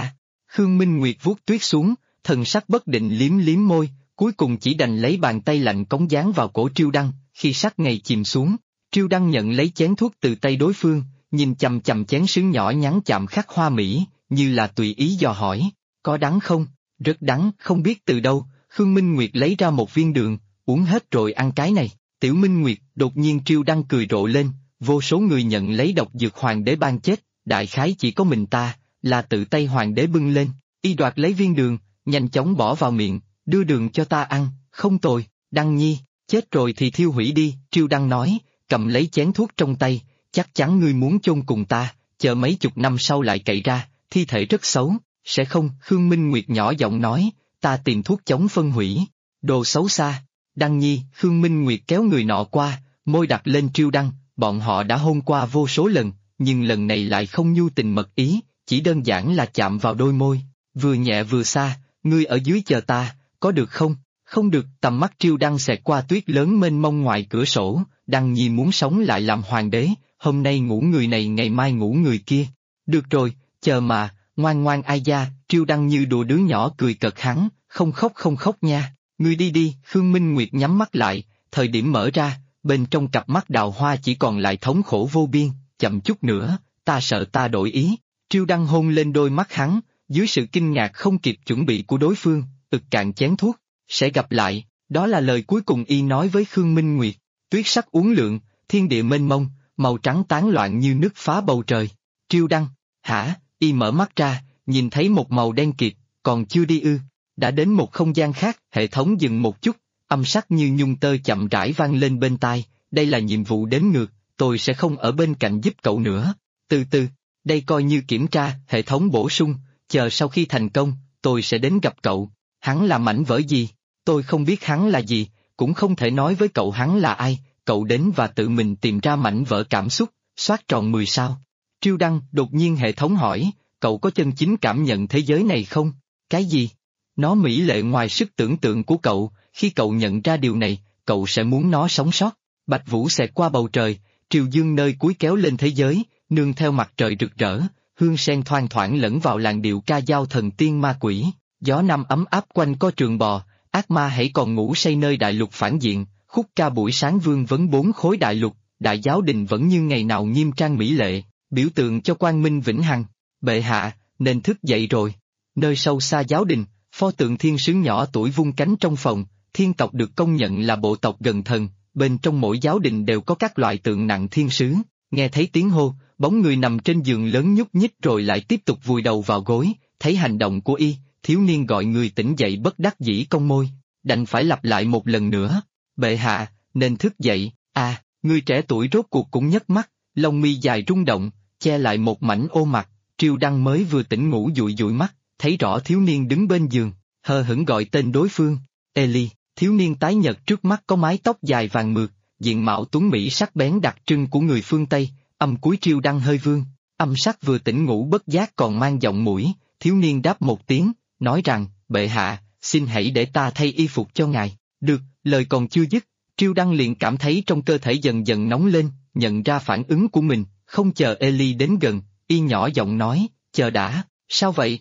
Khương Minh Nguyệt vuốt tuyết xuống, thần sắc bất định liếm liếm môi, cuối cùng chỉ đành lấy bàn tay lạnh cống dán vào cổ Triêu Đăng, khi sắc ngày chìm xuống. Triêu Đăng nhận lấy chén thuốc từ tay đối phương, nhìn chằm chằm chén sứ nhỏ nhắn chạm khắc hoa mỹ, như là tùy ý dò hỏi, có đắng không? Rất đắng, không biết từ đâu, Khương Minh Nguyệt lấy ra một viên đường, uống hết rồi ăn cái này. Tiểu Minh Nguyệt, đột nhiên Triêu Đăng cười rộ lên, vô số người nhận lấy độc dược hoàng đế ban chết, đại khái chỉ có mình ta, là tự tay hoàng đế bưng lên, y đoạt lấy viên đường, nhanh chóng bỏ vào miệng, đưa đường cho ta ăn, không tồi, Đăng Nhi, chết rồi thì thiêu hủy đi, Triêu Đăng nói, cầm lấy chén thuốc trong tay, chắc chắn ngươi muốn chôn cùng ta, chờ mấy chục năm sau lại cậy ra, thi thể rất xấu, sẽ không, Khương Minh Nguyệt nhỏ giọng nói, ta tìm thuốc chống phân hủy, đồ xấu xa. Đăng Nhi, Khương Minh Nguyệt kéo người nọ qua, môi đặt lên Triêu Đăng, bọn họ đã hôn qua vô số lần, nhưng lần này lại không nhu tình mật ý, chỉ đơn giản là chạm vào đôi môi, vừa nhẹ vừa xa, ngươi ở dưới chờ ta, có được không? Không được, tầm mắt Triêu Đăng xẹt qua tuyết lớn mênh mông ngoài cửa sổ, Đăng Nhi muốn sống lại làm hoàng đế, hôm nay ngủ người này ngày mai ngủ người kia. Được rồi, chờ mà, ngoan ngoan ai gia, Triêu Đăng như đùa đứa nhỏ cười cợt hắn, không khóc nha. Ngươi đi đi, Khương Minh Nguyệt nhắm mắt lại, thời điểm mở ra, bên trong cặp mắt đào hoa chỉ còn lại thống khổ vô biên, chậm chút nữa, ta sợ ta đổi ý. Triêu Đăng hôn lên đôi mắt hắn, dưới sự kinh ngạc không kịp chuẩn bị của đối phương, ực cạn chén thuốc, sẽ gặp lại, đó là lời cuối cùng y nói với Khương Minh Nguyệt. Tuyết sắc uốn lượn, thiên địa mênh mông, màu trắng tán loạn như nước phá bầu trời. Triêu Đăng, hả, y mở mắt ra, nhìn thấy một màu đen kịt, còn chưa đi ư. Đã đến một không gian khác, hệ thống dừng một chút, âm sắc như nhung tơ chậm rãi vang lên bên tai, đây là nhiệm vụ đếm ngược, tôi sẽ không ở bên cạnh giúp cậu nữa. Từ từ, đây coi như kiểm tra, hệ thống bổ sung, chờ sau khi thành công, tôi sẽ đến gặp cậu. Hắn là mảnh vỡ gì? Tôi không biết hắn là gì, cũng không thể nói với cậu hắn là ai, cậu đến và tự mình tìm ra mảnh vỡ cảm xúc, soát tròn 10 sao. Triêu Đăng, đột nhiên hệ thống hỏi, cậu có chân chính cảm nhận thế giới này không? Cái gì? Nó mỹ lệ ngoài sức tưởng tượng của cậu, khi cậu nhận ra điều này, cậu sẽ muốn nó sống sót. Bạch Vũ xẹt qua bầu trời, triều dương nơi cuối kéo lên thế giới, nương theo mặt trời rực rỡ, hương sen thoang thoảng lẫn vào làn điệu ca dao thần tiên ma quỷ, gió năm ấm áp quanh co trường bò, ác ma hãy còn ngủ say nơi đại lục phản diện, khúc ca buổi sáng vương vấn 4 khối đại lục, đại giáo đình vẫn như ngày nào nghiêm trang mỹ lệ, biểu tượng cho quang minh vĩnh hằng. Bệ hạ, nên thức dậy rồi. Nơi sâu xa giáo đình, pho tượng thiên sứ nhỏ tuổi vung cánh trong phòng, thiên tộc được công nhận là bộ tộc gần thần, bên trong mỗi giáo đình đều có các loại tượng nặng thiên sứ. Nghe thấy tiếng hô, bóng người nằm trên giường lớn nhúc nhích rồi lại tiếp tục vùi đầu vào gối, thấy hành động của y, thiếu niên gọi người tỉnh dậy bất đắc dĩ cong môi, đành phải lặp lại một lần nữa. Bệ hạ, nên thức dậy, người trẻ tuổi rốt cuộc cũng nhấc mắt, lông mi dài rung động, che lại một mảnh ô mặt, Triêu Đăng mới vừa tỉnh ngủ dụi dụi mắt, thấy rõ thiếu niên đứng bên giường, hờ hững gọi tên đối phương, Eli, thiếu niên tái nhợt trước mắt có mái tóc dài vàng mượt, diện mạo tuấn mỹ sắc bén đặc trưng của người phương Tây, âm cuối Triêu Đăng hơi vương, âm sắc vừa tỉnh ngủ bất giác còn mang giọng mũi, thiếu niên đáp một tiếng, nói rằng, bệ hạ, xin hãy để ta thay y phục cho ngài, được, lời còn chưa dứt, Triêu Đăng liền cảm thấy trong cơ thể dần dần nóng lên, nhận ra phản ứng của mình, không chờ Eli đến gần, y nhỏ giọng nói, chờ đã, sao vậy?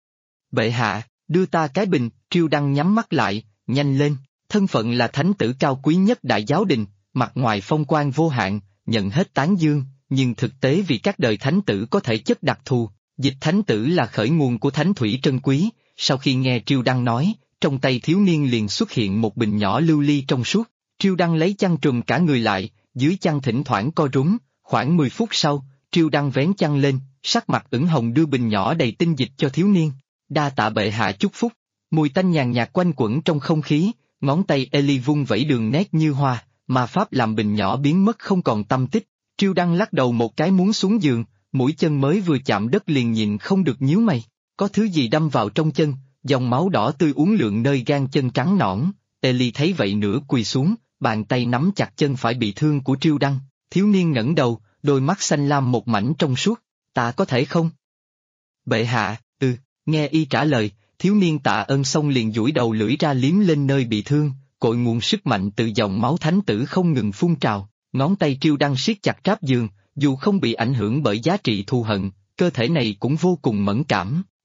Bệ hạ, đưa ta cái bình, Triêu Đăng nhắm mắt lại, nhanh lên, thân phận là thánh tử cao quý nhất đại giáo đình, mặt ngoài phong quang vô hạn, nhận hết tán dương, nhưng thực tế vì các đời thánh tử có thể chất đặc thù, dịch thánh tử là khởi nguồn của thánh thủy trân quý, sau khi nghe Triêu Đăng nói, trong tay thiếu niên liền xuất hiện một bình nhỏ lưu ly trong suốt, Triêu Đăng lấy chăn trùm cả người lại, dưới chăn thỉnh thoảng co rúm, khoảng 10 phút sau, Triêu Đăng vén chăn lên, sắc mặt ửng hồng đưa bình nhỏ đầy tinh dịch cho thiếu niên. Đa tạ bệ hạ chúc phúc, mùi tanh nhàn nhạt quanh quẩn trong không khí, ngón tay Eli vung vẩy đường nét như hoa, mà pháp làm bình nhỏ biến mất không còn tâm tích. Triêu Đăng lắc đầu một cái muốn xuống giường, mũi chân mới vừa chạm đất liền nhìn không được nhíu mày, có thứ gì đâm vào trong chân, dòng máu đỏ tươi uốn lượn nơi gang chân trắng nõn. Eli thấy vậy nửa quỳ xuống, bàn tay nắm chặt chân phải bị thương của Triêu Đăng, thiếu niên ngẩng đầu, đôi mắt xanh lam một mảnh trong suốt, ta có thể không? Bệ hạ, nghe y trả lời, thiếu niên tạ ơn xong liền duỗi đầu lưỡi ra liếm lên nơi bị thương, cội nguồn sức mạnh từ dòng máu thánh tử không ngừng phun trào, ngón tay Triêu Đăng siết chặt tráp giường, dù không bị ảnh hưởng bởi giá trị thù hận, cơ thể này cũng vô cùng mẫn cảm,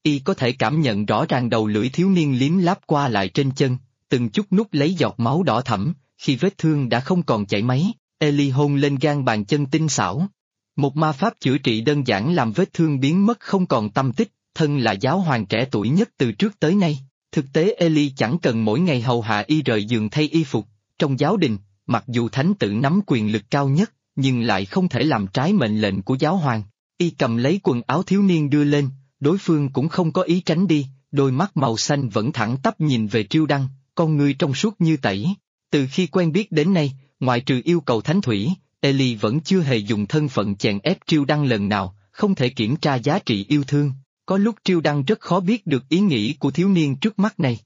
Y có thể cảm nhận rõ ràng đầu lưỡi thiếu niên liếm láp qua lại trên chân, từng chút nút lấy giọt máu đỏ thẫm, khi vết thương đã không còn chảy máy, Ellie hôn lên gan bàn chân tinh xảo. Một ma pháp chữa trị đơn giản làm vết thương biến mất không còn tăm tích, thân là giáo hoàng trẻ tuổi nhất từ trước tới nay. Thực tế Ellie chẳng cần mỗi ngày hầu hạ y rời giường thay y phục, trong giáo đình, mặc dù thánh tử nắm quyền lực cao nhất, nhưng lại không thể làm trái mệnh lệnh của giáo hoàng. Y cầm lấy quần áo thiếu niên đưa lên, đối phương cũng không có ý tránh đi, đôi mắt màu xanh vẫn thẳng tắp nhìn về Triêu Đăng, con ngươi trong suốt như tẩy. Từ khi quen biết đến nay, ngoại trừ yêu cầu thánh thủy, Ellie vẫn chưa hề dùng thân phận chèn ép Triêu Đăng lần nào, không thể kiểm tra giá trị yêu thương. Có lúc Triêu Đăng rất khó biết được ý nghĩ của thiếu niên trước mắt này.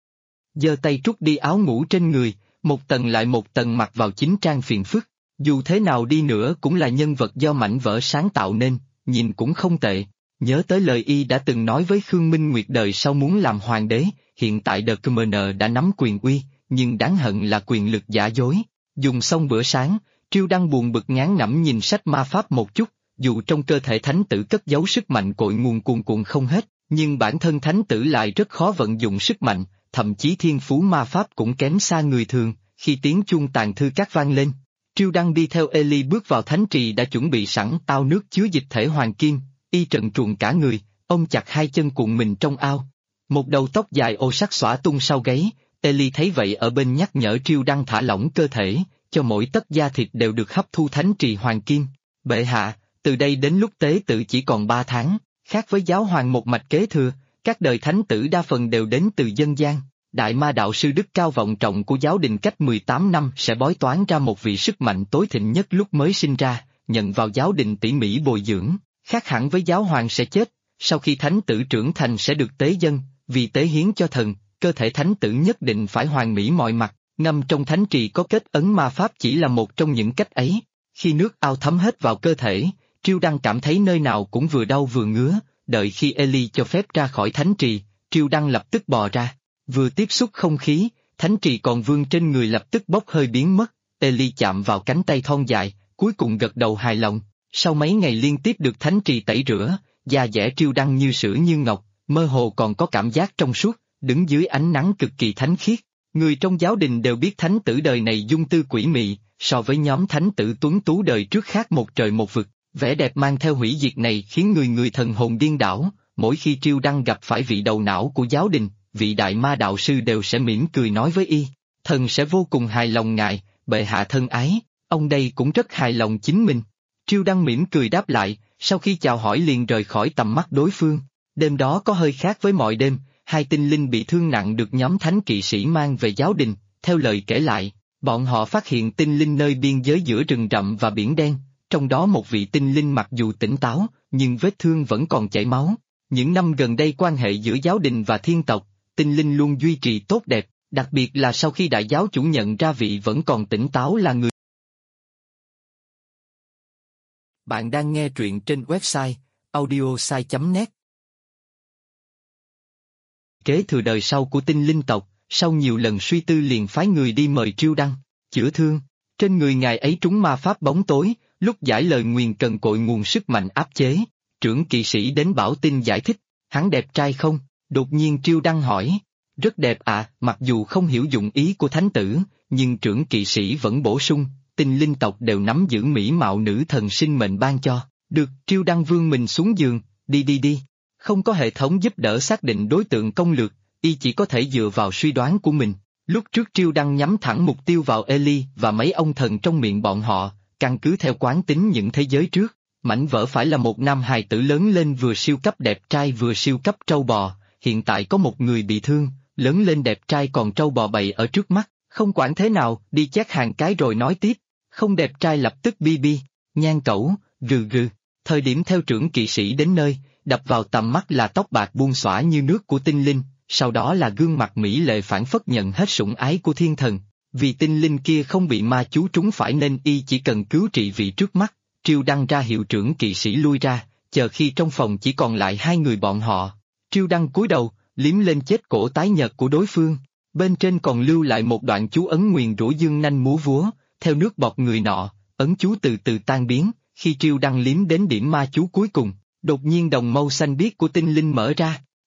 Giơ tay trút đi áo ngủ trên người, một tầng lại một tầng mặc vào chính trang phiền phức. Dù thế nào đi nữa cũng là nhân vật do mảnh vỡ sáng tạo nên, nhìn cũng không tệ. Nhớ tới lời y đã từng nói với Khương Minh Nguyệt đời sau muốn làm hoàng đế, hiện tại DKMN đã nắm quyền uy, nhưng đáng hận là quyền lực giả dối. Dùng xong bữa sáng, Triêu Đăng buồn bực ngán ngẩm nhìn sách ma pháp một chút, dù trong cơ thể thánh tử cất giấu sức mạnh cội nguồn cuồn cuộn không hết, nhưng bản thân thánh tử lại rất khó vận dụng sức mạnh, thậm chí thiên phú ma pháp cũng kém xa người thường. Khi tiếng chuông tàn thư các vang lên, Triêu Đăng đi theo Ellie bước vào thánh trì đã chuẩn bị sẵn ao nước chứa dịch thể hoàng kim, y trần truồng cả người, ôm chặt hai chân cuộn mình trong ao. Một đầu tóc dài ô sắc xõa tung sau gáy, Ellie thấy vậy ở bên nhắc nhở Triêu Đăng thả lỏng cơ thể, cho mỗi tấc da thịt đều được hấp thu thánh trì hoàng kim. Bệ hạ, từ đây đến lúc tế tự chỉ còn 3 tháng, khác với giáo hoàng một mạch kế thừa, các đời thánh tử đa phần đều đến từ dân gian. Đại ma đạo sư đức cao vọng trọng của giáo đình cách 18 năm sẽ bói toán ra một vị sức mạnh tối thịnh nhất lúc mới sinh ra, nhận vào giáo đình tỉ mỉ bồi dưỡng, khác hẳn với giáo hoàng sẽ chết, sau khi thánh tử trưởng thành sẽ được tế dân, vì tế hiến cho thần, cơ thể thánh tử nhất định phải hoàn mỹ mọi mặt, ngâm trong thánh trì có kết ấn ma pháp chỉ là một trong những cách ấy. Khi nước ao thấm hết vào cơ thể, Triêu Đăng cảm thấy nơi nào cũng vừa đau vừa ngứa, đợi khi Ellie cho phép ra khỏi thánh trì, Triêu Đăng lập tức bò ra. Vừa tiếp xúc không khí, thánh trì còn vương trên người lập tức bốc hơi biến mất, Ellie chạm vào cánh tay thon dài, cuối cùng gật đầu hài lòng. Sau mấy ngày liên tiếp được thánh trì tẩy rửa, da dẻ Triêu Đăng như sữa như ngọc, mơ hồ còn có cảm giác trong suốt, đứng dưới ánh nắng cực kỳ thánh khiết. Người trong giáo đình đều biết thánh tử đời này dung tư quỷ mị, so với nhóm thánh tử tuấn tú đời trước khác một trời một vực, vẻ đẹp mang theo hủy diệt này khiến người thần hồn điên đảo. Mỗi khi Triêu Đăng gặp phải vị đầu não của giáo đình, vị đại ma đạo sư đều sẽ mỉm cười nói với y, thần sẽ vô cùng hài lòng ngài, bệ hạ thân ái, ông đây cũng rất hài lòng chính mình. Triêu Đăng mỉm cười đáp lại, sau khi chào hỏi liền rời khỏi tầm mắt đối phương. Đêm đó có hơi khác với mọi đêm, hai tinh linh bị thương nặng được nhóm thánh kỵ sĩ mang về giáo đình, theo lời kể lại, bọn họ phát hiện tinh linh nơi biên giới giữa rừng rậm và biển đen, trong đó một vị tinh linh mặc dù tỉnh táo, nhưng vết thương vẫn còn chảy máu. Những năm gần đây quan hệ giữa giáo đình và thiên tộc, tinh linh luôn duy trì tốt đẹp, đặc biệt là sau khi đại giáo chủ nhận ra vị vẫn còn tỉnh táo là người. Bạn đang nghe truyện trên website audiosai.net. Kế thừa đời sau của tinh linh tộc, sau nhiều lần suy tư liền phái người đi mời Triêu Đăng, chữa thương. Trên người ngài ấy trúng ma pháp bóng tối, lúc giải lời nguyền cần cội nguồn sức mạnh áp chế. Trưởng kỵ sĩ đến bảo tin giải thích, hắn đẹp trai không? Đột nhiên Triêu Đăng hỏi. Rất đẹp ạ, mặc dù không hiểu dụng ý của thánh tử, nhưng trưởng kỵ sĩ vẫn bổ sung, tinh linh tộc đều nắm giữ mỹ mạo nữ thần sinh mệnh ban cho. Được, Triêu Đăng vươn mình xuống giường, đi. Không có hệ thống giúp đỡ xác định đối tượng công lược, y chỉ có thể dựa vào suy đoán của mình. Lúc trước Triêu Đăng nhắm thẳng mục tiêu vào Ellie và mấy ông thần trong miệng bọn họ, căn cứ theo quán tính những thế giới trước. Mảnh vỡ phải là một nam hài tử lớn lên vừa siêu cấp đẹp trai vừa siêu cấp trâu bò, hiện tại có một người bị thương, lớn lên đẹp trai còn trâu bò bày ở trước mắt, không quản thế nào, đi chét hàng cái rồi nói tiếp, không đẹp trai lập tức bi, nhan cẩu, gừ. Thời điểm theo trưởng kỵ sĩ đến nơi, đập vào tầm mắt là tóc bạc buông xõa như nước của tinh linh, sau đó là gương mặt mỹ lệ phản phất nhận hết sủng ái của thiên thần, vì tinh linh kia không bị ma chú trúng phải nên y chỉ cần cứu trị vị trước mắt. Triêu Đăng ra hiệu trưởng kỵ sĩ lui ra, chờ khi trong phòng chỉ còn lại hai người bọn họ. Triêu Đăng cúi đầu, liếm lên chết cổ tái nhợt của đối phương, bên trên còn lưu lại một đoạn chú ấn nguyền rủa dương nanh múa vúa, theo nước bọt người nọ, ấn chú từ từ tan biến, khi Triêu Đăng liếm đến điểm ma chú cuối cùng, đột nhiên đồng mâu xanh biếc của tinh linh mở ra,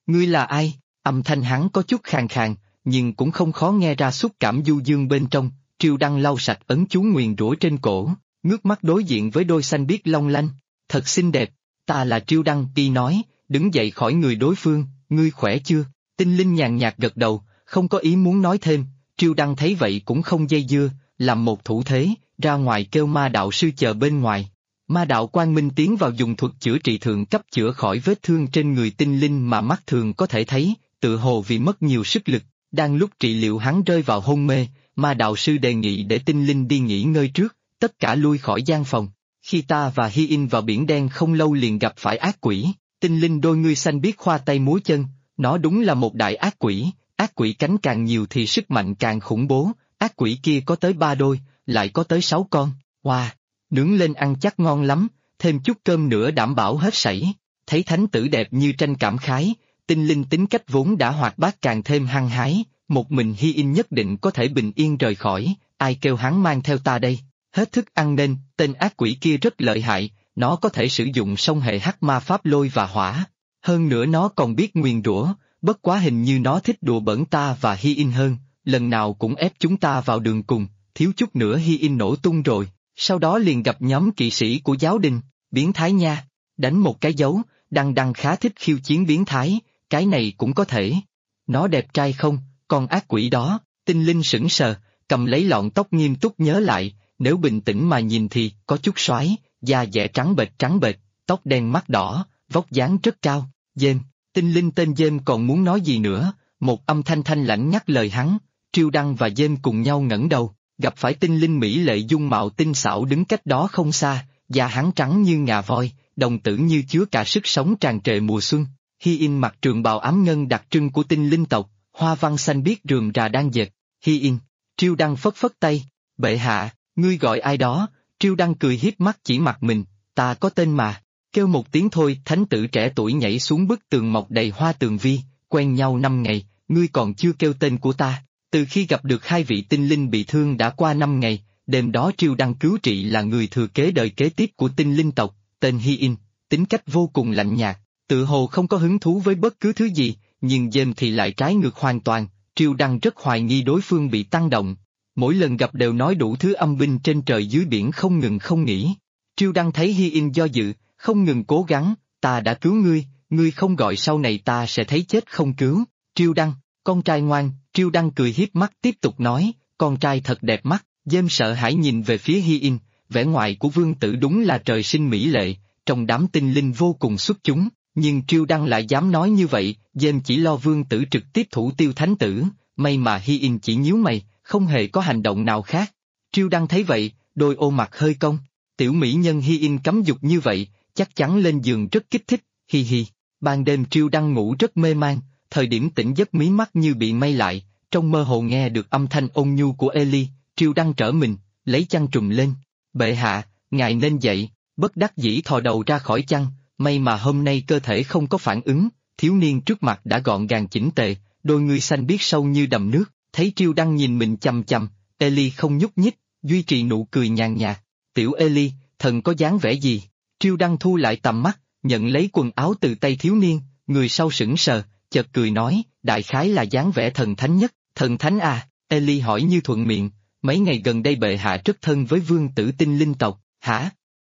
ngươi là ai? Âm thanh hắn có chút khàn khàn, nhưng cũng không khó nghe ra xúc cảm du dương bên trong. Triêu Đăng lau sạch ấn chú nguyền rủa trên cổ, ngước mắt đối diện với đôi xanh biếc long lanh. Thật xinh đẹp, ta là Triêu Đăng, y nói, đứng dậy khỏi người đối phương, ngươi khỏe chưa? Tinh linh nhàn nhạt gật đầu, không có ý muốn nói thêm. Triêu Đăng thấy vậy cũng không dây dưa, làm một thủ thế, ra ngoài kêu ma đạo sư chờ bên ngoài. Ma đạo Quang Minh tiến vào dùng thuật chữa trị thượng cấp chữa khỏi vết thương trên người tinh linh mà mắt thường có thể thấy, tự hồ vì mất nhiều sức lực. Đang lúc trị liệu hắn rơi vào hôn mê, ma đạo sư đề nghị để tinh linh đi nghỉ ngơi trước, tất cả lui khỏi gian phòng. Khi ta và Hy In vào biển đen không lâu liền gặp phải ác quỷ, tinh linh đôi ngươi xanh biết khoa tay múa chân, nó đúng là một đại ác quỷ cánh càng nhiều thì sức mạnh càng khủng bố, ác quỷ kia có tới 3 đôi, lại có tới 6 con, wow, nướng lên ăn chắc ngon lắm, thêm chút cơm nữa đảm bảo hết sảy. Thấy thánh tử đẹp như tranh cảm khái, tinh linh tính cách vốn đã hoạt bát càng thêm hăng hái, một mình Hy In nhất định có thể bình yên rời khỏi, ai kêu hắn mang theo ta đây, hết thức ăn nên, tên ác quỷ kia rất lợi hại, nó có thể sử dụng song hệ hắc ma pháp lôi và hỏa, hơn nữa nó còn biết nguyền rủa, bất quá hình như nó thích đùa bỡn ta và Hy In hơn, lần nào cũng ép chúng ta vào đường cùng, thiếu chút nữa Hy In nổ tung rồi, sau đó liền gặp nhóm kỵ sĩ của giáo đình, biến thái nha, đánh một cái dấu, Đăng khá thích khiêu chiến biến thái, cái này cũng có thể. Nó đẹp trai không, con ác quỷ đó, tinh linh sững sờ, cầm lấy lọn tóc nghiêm túc nhớ lại, nếu bình tĩnh mà nhìn thì có chút soái, da dẻ trắng bệch, tóc đen mắt đỏ, vóc dáng rất cao, Dêm, tinh linh tên Dêm còn muốn nói gì nữa, một âm thanh thanh lãnh nhắc lời hắn, Triêu Đăng và Dêm cùng nhau ngẩng đầu, gặp phải tinh linh mỹ lệ dung mạo tinh xảo đứng cách đó không xa, da hắn trắng như ngà voi, đồng tử như chứa cả sức sống tràn trề mùa xuân. Hy In mặc trường bào ám ngân đặc trưng của tinh linh tộc, hoa văn xanh biếc rườm rà đang dệt. Hy In, Triêu Đăng phất tay, bệ hạ, ngươi gọi ai đó? Triêu Đăng cười hiếp mắt chỉ mặt mình, ta có tên mà. Kêu một tiếng thôi, thánh tử trẻ tuổi nhảy xuống bức tường mọc đầy hoa tường vi, quen nhau 5 ngày, ngươi còn chưa kêu tên của ta. Từ khi gặp được hai vị tinh linh bị thương đã qua 5 ngày, đêm đó Triêu Đăng cứu trị là người thừa kế đời kế tiếp của tinh linh tộc, tên Hy In, tính cách vô cùng lạnh nhạt, tự hồ không có hứng thú với bất cứ thứ gì, nhưng Dêm thì lại trái ngược hoàn toàn, Triêu Đăng rất hoài nghi đối phương bị tăng động. Mỗi lần gặp đều nói đủ thứ âm binh trên trời dưới biển không ngừng không nghỉ. Triêu Đăng thấy Hy In do dự, không ngừng cố gắng, ta đã cứu ngươi không gọi sau này ta sẽ thấy chết không cứu. Triêu Đăng, con trai ngoan, Triêu Đăng cười hiếp mắt tiếp tục nói, con trai thật đẹp mắt. Dêm sợ hãi nhìn về phía Hy In, vẻ ngoài của vương tử đúng là trời sinh mỹ lệ, trong đám tinh linh vô cùng xuất chúng, nhưng Triêu Đăng lại dám nói như vậy, Dêm chỉ lo vương tử trực tiếp thủ tiêu thánh tử, may mà Hy In chỉ nhíu mày, không hề có hành động nào khác. Triêu Đăng thấy vậy, đôi ô mặt hơi cong, tiểu mỹ nhân Hy In cấm dục như vậy, chắc chắn lên giường rất kích thích, hi hi. Ban đêm Triêu Đăng ngủ rất mê man, thời điểm tỉnh giấc mí mắt như bị may lại, trong mơ hồ nghe được âm thanh ôn nhu của Ellie, Triêu Đăng trở mình, lấy chăn trùm lên. Bệ hạ, ngài nên dậy, bất đắc dĩ thò đầu ra khỏi chăn, may mà hôm nay cơ thể không có phản ứng, thiếu niên trước mặt đã gọn gàng chỉnh tề, đôi ngươi xanh biếc sâu như đầm nước, thấy Triêu Đăng nhìn mình chằm chằm, Ellie không nhúc nhích, duy trì nụ cười nhàn nhạt. Tiểu Ellie, thần có dáng vẻ gì? Triêu Đăng thu lại tầm mắt, nhận lấy quần áo từ tay thiếu niên, người sau sững sờ, chợt cười nói, đại khái là dáng vẻ thần thánh nhất. Thần thánh à? Ellie hỏi như thuận miệng, mấy ngày gần đây bệ hạ rất thân với vương tử tinh linh tộc, hả?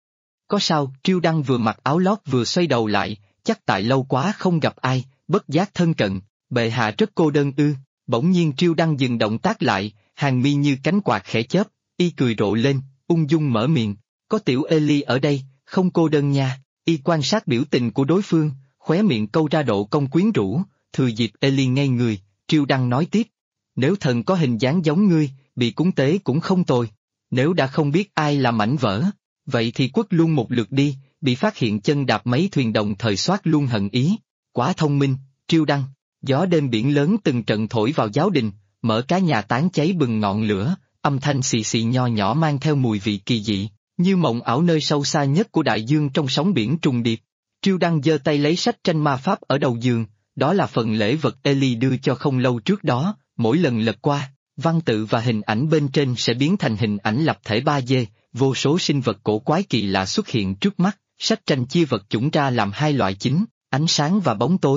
Có sao? Triêu Đăng vừa mặc áo lót vừa xoay đầu lại, chắc tại lâu quá không gặp ai, bất giác thân cận, bệ hạ rất cô đơn ư? Bỗng nhiên Triêu Đăng dừng động tác lại, hàng mi như cánh quạt khẽ chớp, y cười rộ lên, ung dung mở miệng, có tiểu Ellie ở đây, không cô đơn nha. Y quan sát biểu tình của đối phương, khóe miệng câu ra độ cong quyến rũ, thừa dịp Ellie ngây người, Triêu Đăng nói tiếp, nếu thần có hình dáng giống ngươi, bị cúng tế cũng không tồi. Nếu đã không biết ai là mảnh vỡ, vậy thì quất luôn một lượt đi, bị phát hiện chân đạp mấy thuyền đồng thời soát luôn hận ý. Quá thông minh, Triêu Đăng. Gió đêm biển lớn từng trận thổi vào giáo đình, mở cái nhà tán cháy bừng ngọn lửa, âm thanh xì xì nho nhỏ mang theo mùi vị kỳ dị, như mộng ảo nơi sâu xa nhất của đại dương trong sóng biển trùng điệp. Triêu Đăng giơ tay lấy sách tranh ma pháp ở đầu giường, đó là phần lễ vật Ellie đưa cho không lâu trước đó, mỗi lần lật qua, văn tự và hình ảnh bên trên sẽ biến thành hình ảnh lập thể 3D, vô số sinh vật cổ quái kỳ lạ xuất hiện trước mắt, sách tranh chia vật chủng ra làm hai loại chính, ánh sáng và bóng tối,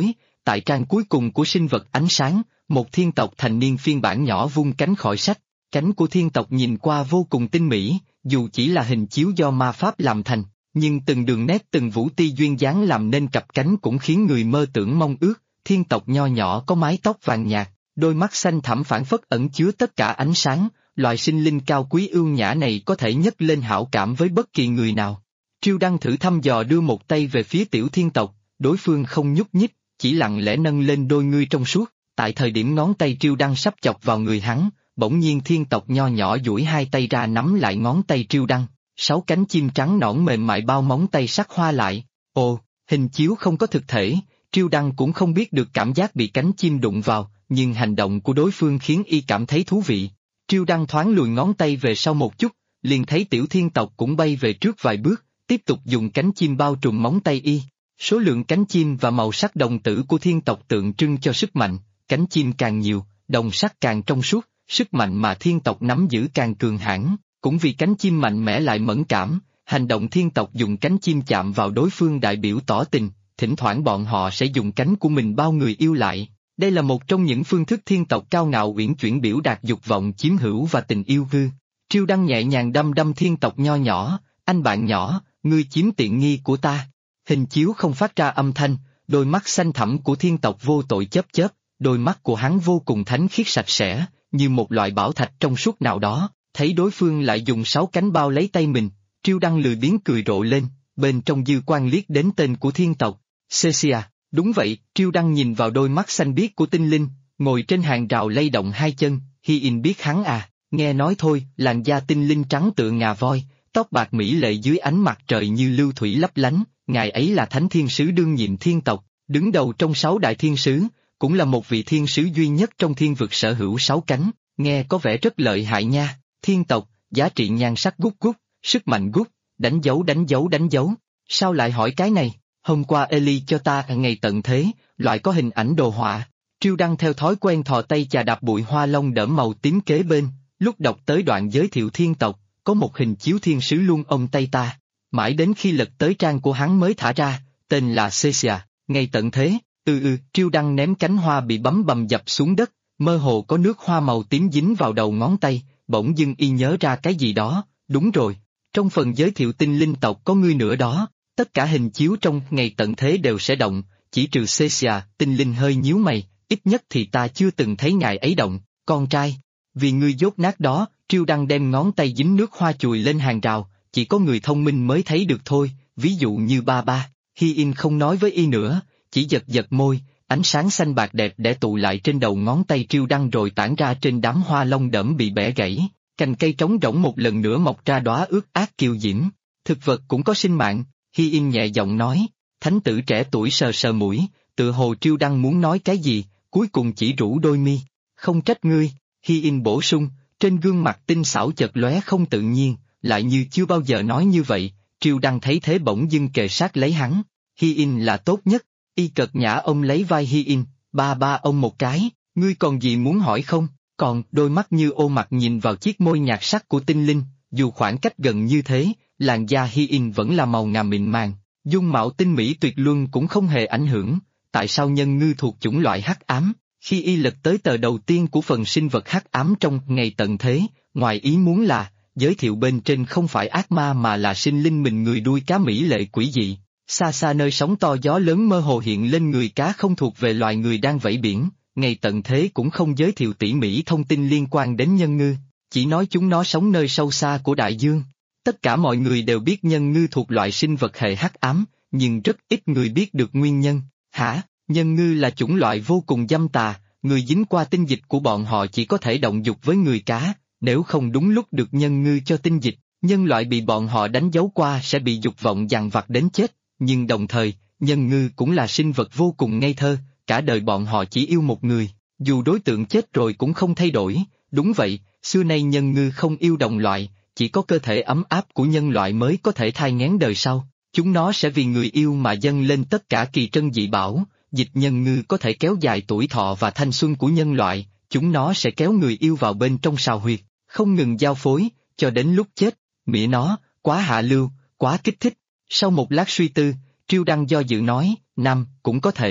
Tại trang cuối cùng của sinh vật ánh sáng, một thiên tộc thành niên phiên bản nhỏ vung cánh khỏi sách. Cánh của thiên tộc nhìn qua vô cùng tinh mỹ, dù chỉ là hình chiếu do ma pháp làm thành, nhưng từng đường nét từng vũ ti duyên dáng làm nên cặp cánh cũng khiến người mơ tưởng mong ước. Thiên tộc nho nhỏ có mái tóc vàng nhạt, đôi mắt xanh thẳm phảng phất ẩn chứa tất cả ánh sáng, loài sinh linh cao quý ưu nhã này có thể nhấc lên hảo cảm với bất kỳ người nào. Triêu Đăng thử thăm dò đưa một tay về phía tiểu thiên tộc, đối phương không nhúc nhích, chỉ lặng lẽ nâng lên đôi ngươi trong suốt. Tại thời điểm ngón tay Triêu Đăng sắp chọc vào người hắn, bỗng nhiên thiên tộc nho nhỏ duỗi hai tay ra nắm lại ngón tay Triêu Đăng, 6 cánh chim trắng nõn mềm mại bao móng tay sắc hoa lại. Ồ, hình chiếu không có thực thể, Triêu Đăng cũng không biết được cảm giác bị cánh chim đụng vào, nhưng hành động của đối phương khiến y cảm thấy thú vị. Triêu Đăng thoáng lùi ngón tay về sau một chút, liền thấy tiểu thiên tộc cũng bay về trước vài bước, tiếp tục dùng cánh chim bao trùm móng tay y. Số lượng cánh chim và màu sắc đồng tử của thiên tộc tượng trưng cho sức mạnh, cánh chim càng nhiều, đồng sắc càng trong suốt, sức mạnh mà thiên tộc nắm giữ càng cường hãn. Cũng vì cánh chim mạnh mẽ lại mẫn cảm, hành động thiên tộc dùng cánh chim chạm vào đối phương đại biểu tỏ tình, thỉnh thoảng bọn họ sẽ dùng cánh của mình bao người yêu lại. Đây là một trong những phương thức thiên tộc cao ngạo uyển chuyển biểu đạt dục vọng chiếm hữu và tình yêu hư. Triêu Đăng nhẹ nhàng đâm đâm thiên tộc nho nhỏ, anh bạn nhỏ, ngươi chiếm tiện nghi của ta. Hình chiếu không phát ra âm thanh, đôi mắt xanh thẳm của thiên tộc vô tội chớp chớp, đôi mắt của hắn vô cùng thánh khiết sạch sẽ, như một loại bảo thạch trong suốt nào đó. Thấy đối phương lại dùng 6 cánh bao lấy tay mình, Triêu Đăng lười biếng cười rộ lên, bên trong dư quan liếc đến tên của thiên tộc, Cecia. Đúng vậy, Triêu Đăng nhìn vào đôi mắt xanh biếc của tinh linh, ngồi trên hàng rào lay động hai chân, Hi-in biết hắn à, nghe nói thôi, làn da tinh linh trắng tựa ngà voi, tóc bạc mỹ lệ dưới ánh mặt trời như lưu thủy lấp lánh, ngài ấy là thánh thiên sứ đương nhiệm thiên tộc, đứng đầu trong 6 đại thiên sứ, cũng là một vị thiên sứ duy nhất trong thiên vực sở hữu 6 cánh, nghe có vẻ rất lợi hại nha. Thiên tộc, giá trị nhan sắc gút gút, sức mạnh gút, đánh dấu, sao lại hỏi cái này? Hôm qua Eli cho ta ngày tận thế, loại có hình ảnh đồ họa. Triêu Đăng theo thói quen thò tay chà đạp bụi hoa lông đẫm màu tím kế bên, lúc đọc tới đoạn giới thiệu thiên tộc, có một hình chiếu thiên sứ luôn ôm tay ta. Mãi đến khi lật tới trang của hắn mới thả ra, tên là Cecia, ngày tận thế, Triêu Đăng ném cánh hoa bị bấm bầm dập xuống đất, mơ hồ có nước hoa màu tím dính vào đầu ngón tay. Bỗng dưng y nhớ ra cái gì đó, đúng rồi, trong phần giới thiệu tinh linh tộc có ngươi nữa đó, tất cả hình chiếu trong ngày tận thế đều sẽ động, chỉ trừ Cecia. Tinh linh hơi nhíu mày, ít nhất thì ta chưa từng thấy ngài ấy động, con trai, vì ngươi dốt nát đó. Triêu Đăng đem ngón tay dính nước hoa chùi lên hàng rào, chỉ có người thông minh mới thấy được thôi, ví dụ như ba. Hi-in không nói với y nữa, chỉ giật môi, ánh sáng xanh bạc đẹp để tụ lại trên đầu ngón tay Triêu Đăng rồi tản ra trên đám hoa lông đẫm bị bẻ gãy, cành cây trống rỗng một lần nữa mọc ra đóa ướt át kiều diễm. Thực vật cũng có sinh mạng, Hi-in nhẹ giọng nói, thánh tử trẻ tuổi sờ sờ mũi, tựa hồ Triêu Đăng muốn nói cái gì, cuối cùng chỉ rũ đôi mi, không trách ngươi, Hi-in bổ sung, trên gương mặt tinh xảo chợt lóe không tự nhiên, lại như chưa bao giờ nói như vậy. Triêu Đăng thấy thế bỗng dưng kề sát lấy hắn, Hi-in là tốt nhất. Y cợt nhã ông lấy vai Hi-in, ba ông một cái, ngươi còn gì muốn hỏi không? Còn, đôi mắt như ô mặt nhìn vào chiếc môi nhạt sắc của tinh linh, dù khoảng cách gần như thế, làn da Hi-in vẫn là màu ngà mịn màng, dung mạo tinh mỹ tuyệt luân cũng không hề ảnh hưởng. Tại sao nhân ngư thuộc chủng loại hắc ám? Khi y lật tới tờ đầu tiên của phần sinh vật hắc ám trong ngày tận thế, ngoài ý muốn là, giới thiệu bên trên không phải ác ma mà là sinh linh mình người đuôi cá mỹ lệ quỷ dị. Xa xa nơi sóng to gió lớn mơ hồ hiện lên người cá không thuộc về loài người đang vẫy biển, ngày tận thế cũng không giới thiệu tỉ mỉ thông tin liên quan đến nhân ngư, chỉ nói chúng nó sống nơi sâu xa của đại dương. Tất cả mọi người đều biết nhân ngư thuộc loại sinh vật hệ hắc ám, nhưng rất ít người biết được nguyên nhân. Hả? Nhân ngư là chủng loại vô cùng dâm tà, người dính qua tinh dịch của bọn họ chỉ có thể động dục với người cá, nếu không đúng lúc được nhân ngư cho tinh dịch, nhân loại bị bọn họ đánh dấu qua sẽ bị dục vọng dằn vặt đến chết. Nhưng đồng thời, nhân ngư cũng là sinh vật vô cùng ngây thơ, cả đời bọn họ chỉ yêu một người, dù đối tượng chết rồi cũng không thay đổi. Đúng vậy, xưa nay nhân ngư không yêu đồng loại, chỉ có cơ thể ấm áp của nhân loại mới có thể thai nghén đời sau. Chúng nó sẽ vì người yêu mà dâng lên tất cả kỳ trân dị bảo, dịch nhân ngư có thể kéo dài tuổi thọ và thanh xuân của nhân loại, chúng nó sẽ kéo người yêu vào bên trong sào huyệt, không ngừng giao phối, cho đến lúc chết. Mỉa nó, quá hạ lưu, quá kích thích. Sau một lát suy tư, Triêu Đăng do dự nói, nam, cũng có thể,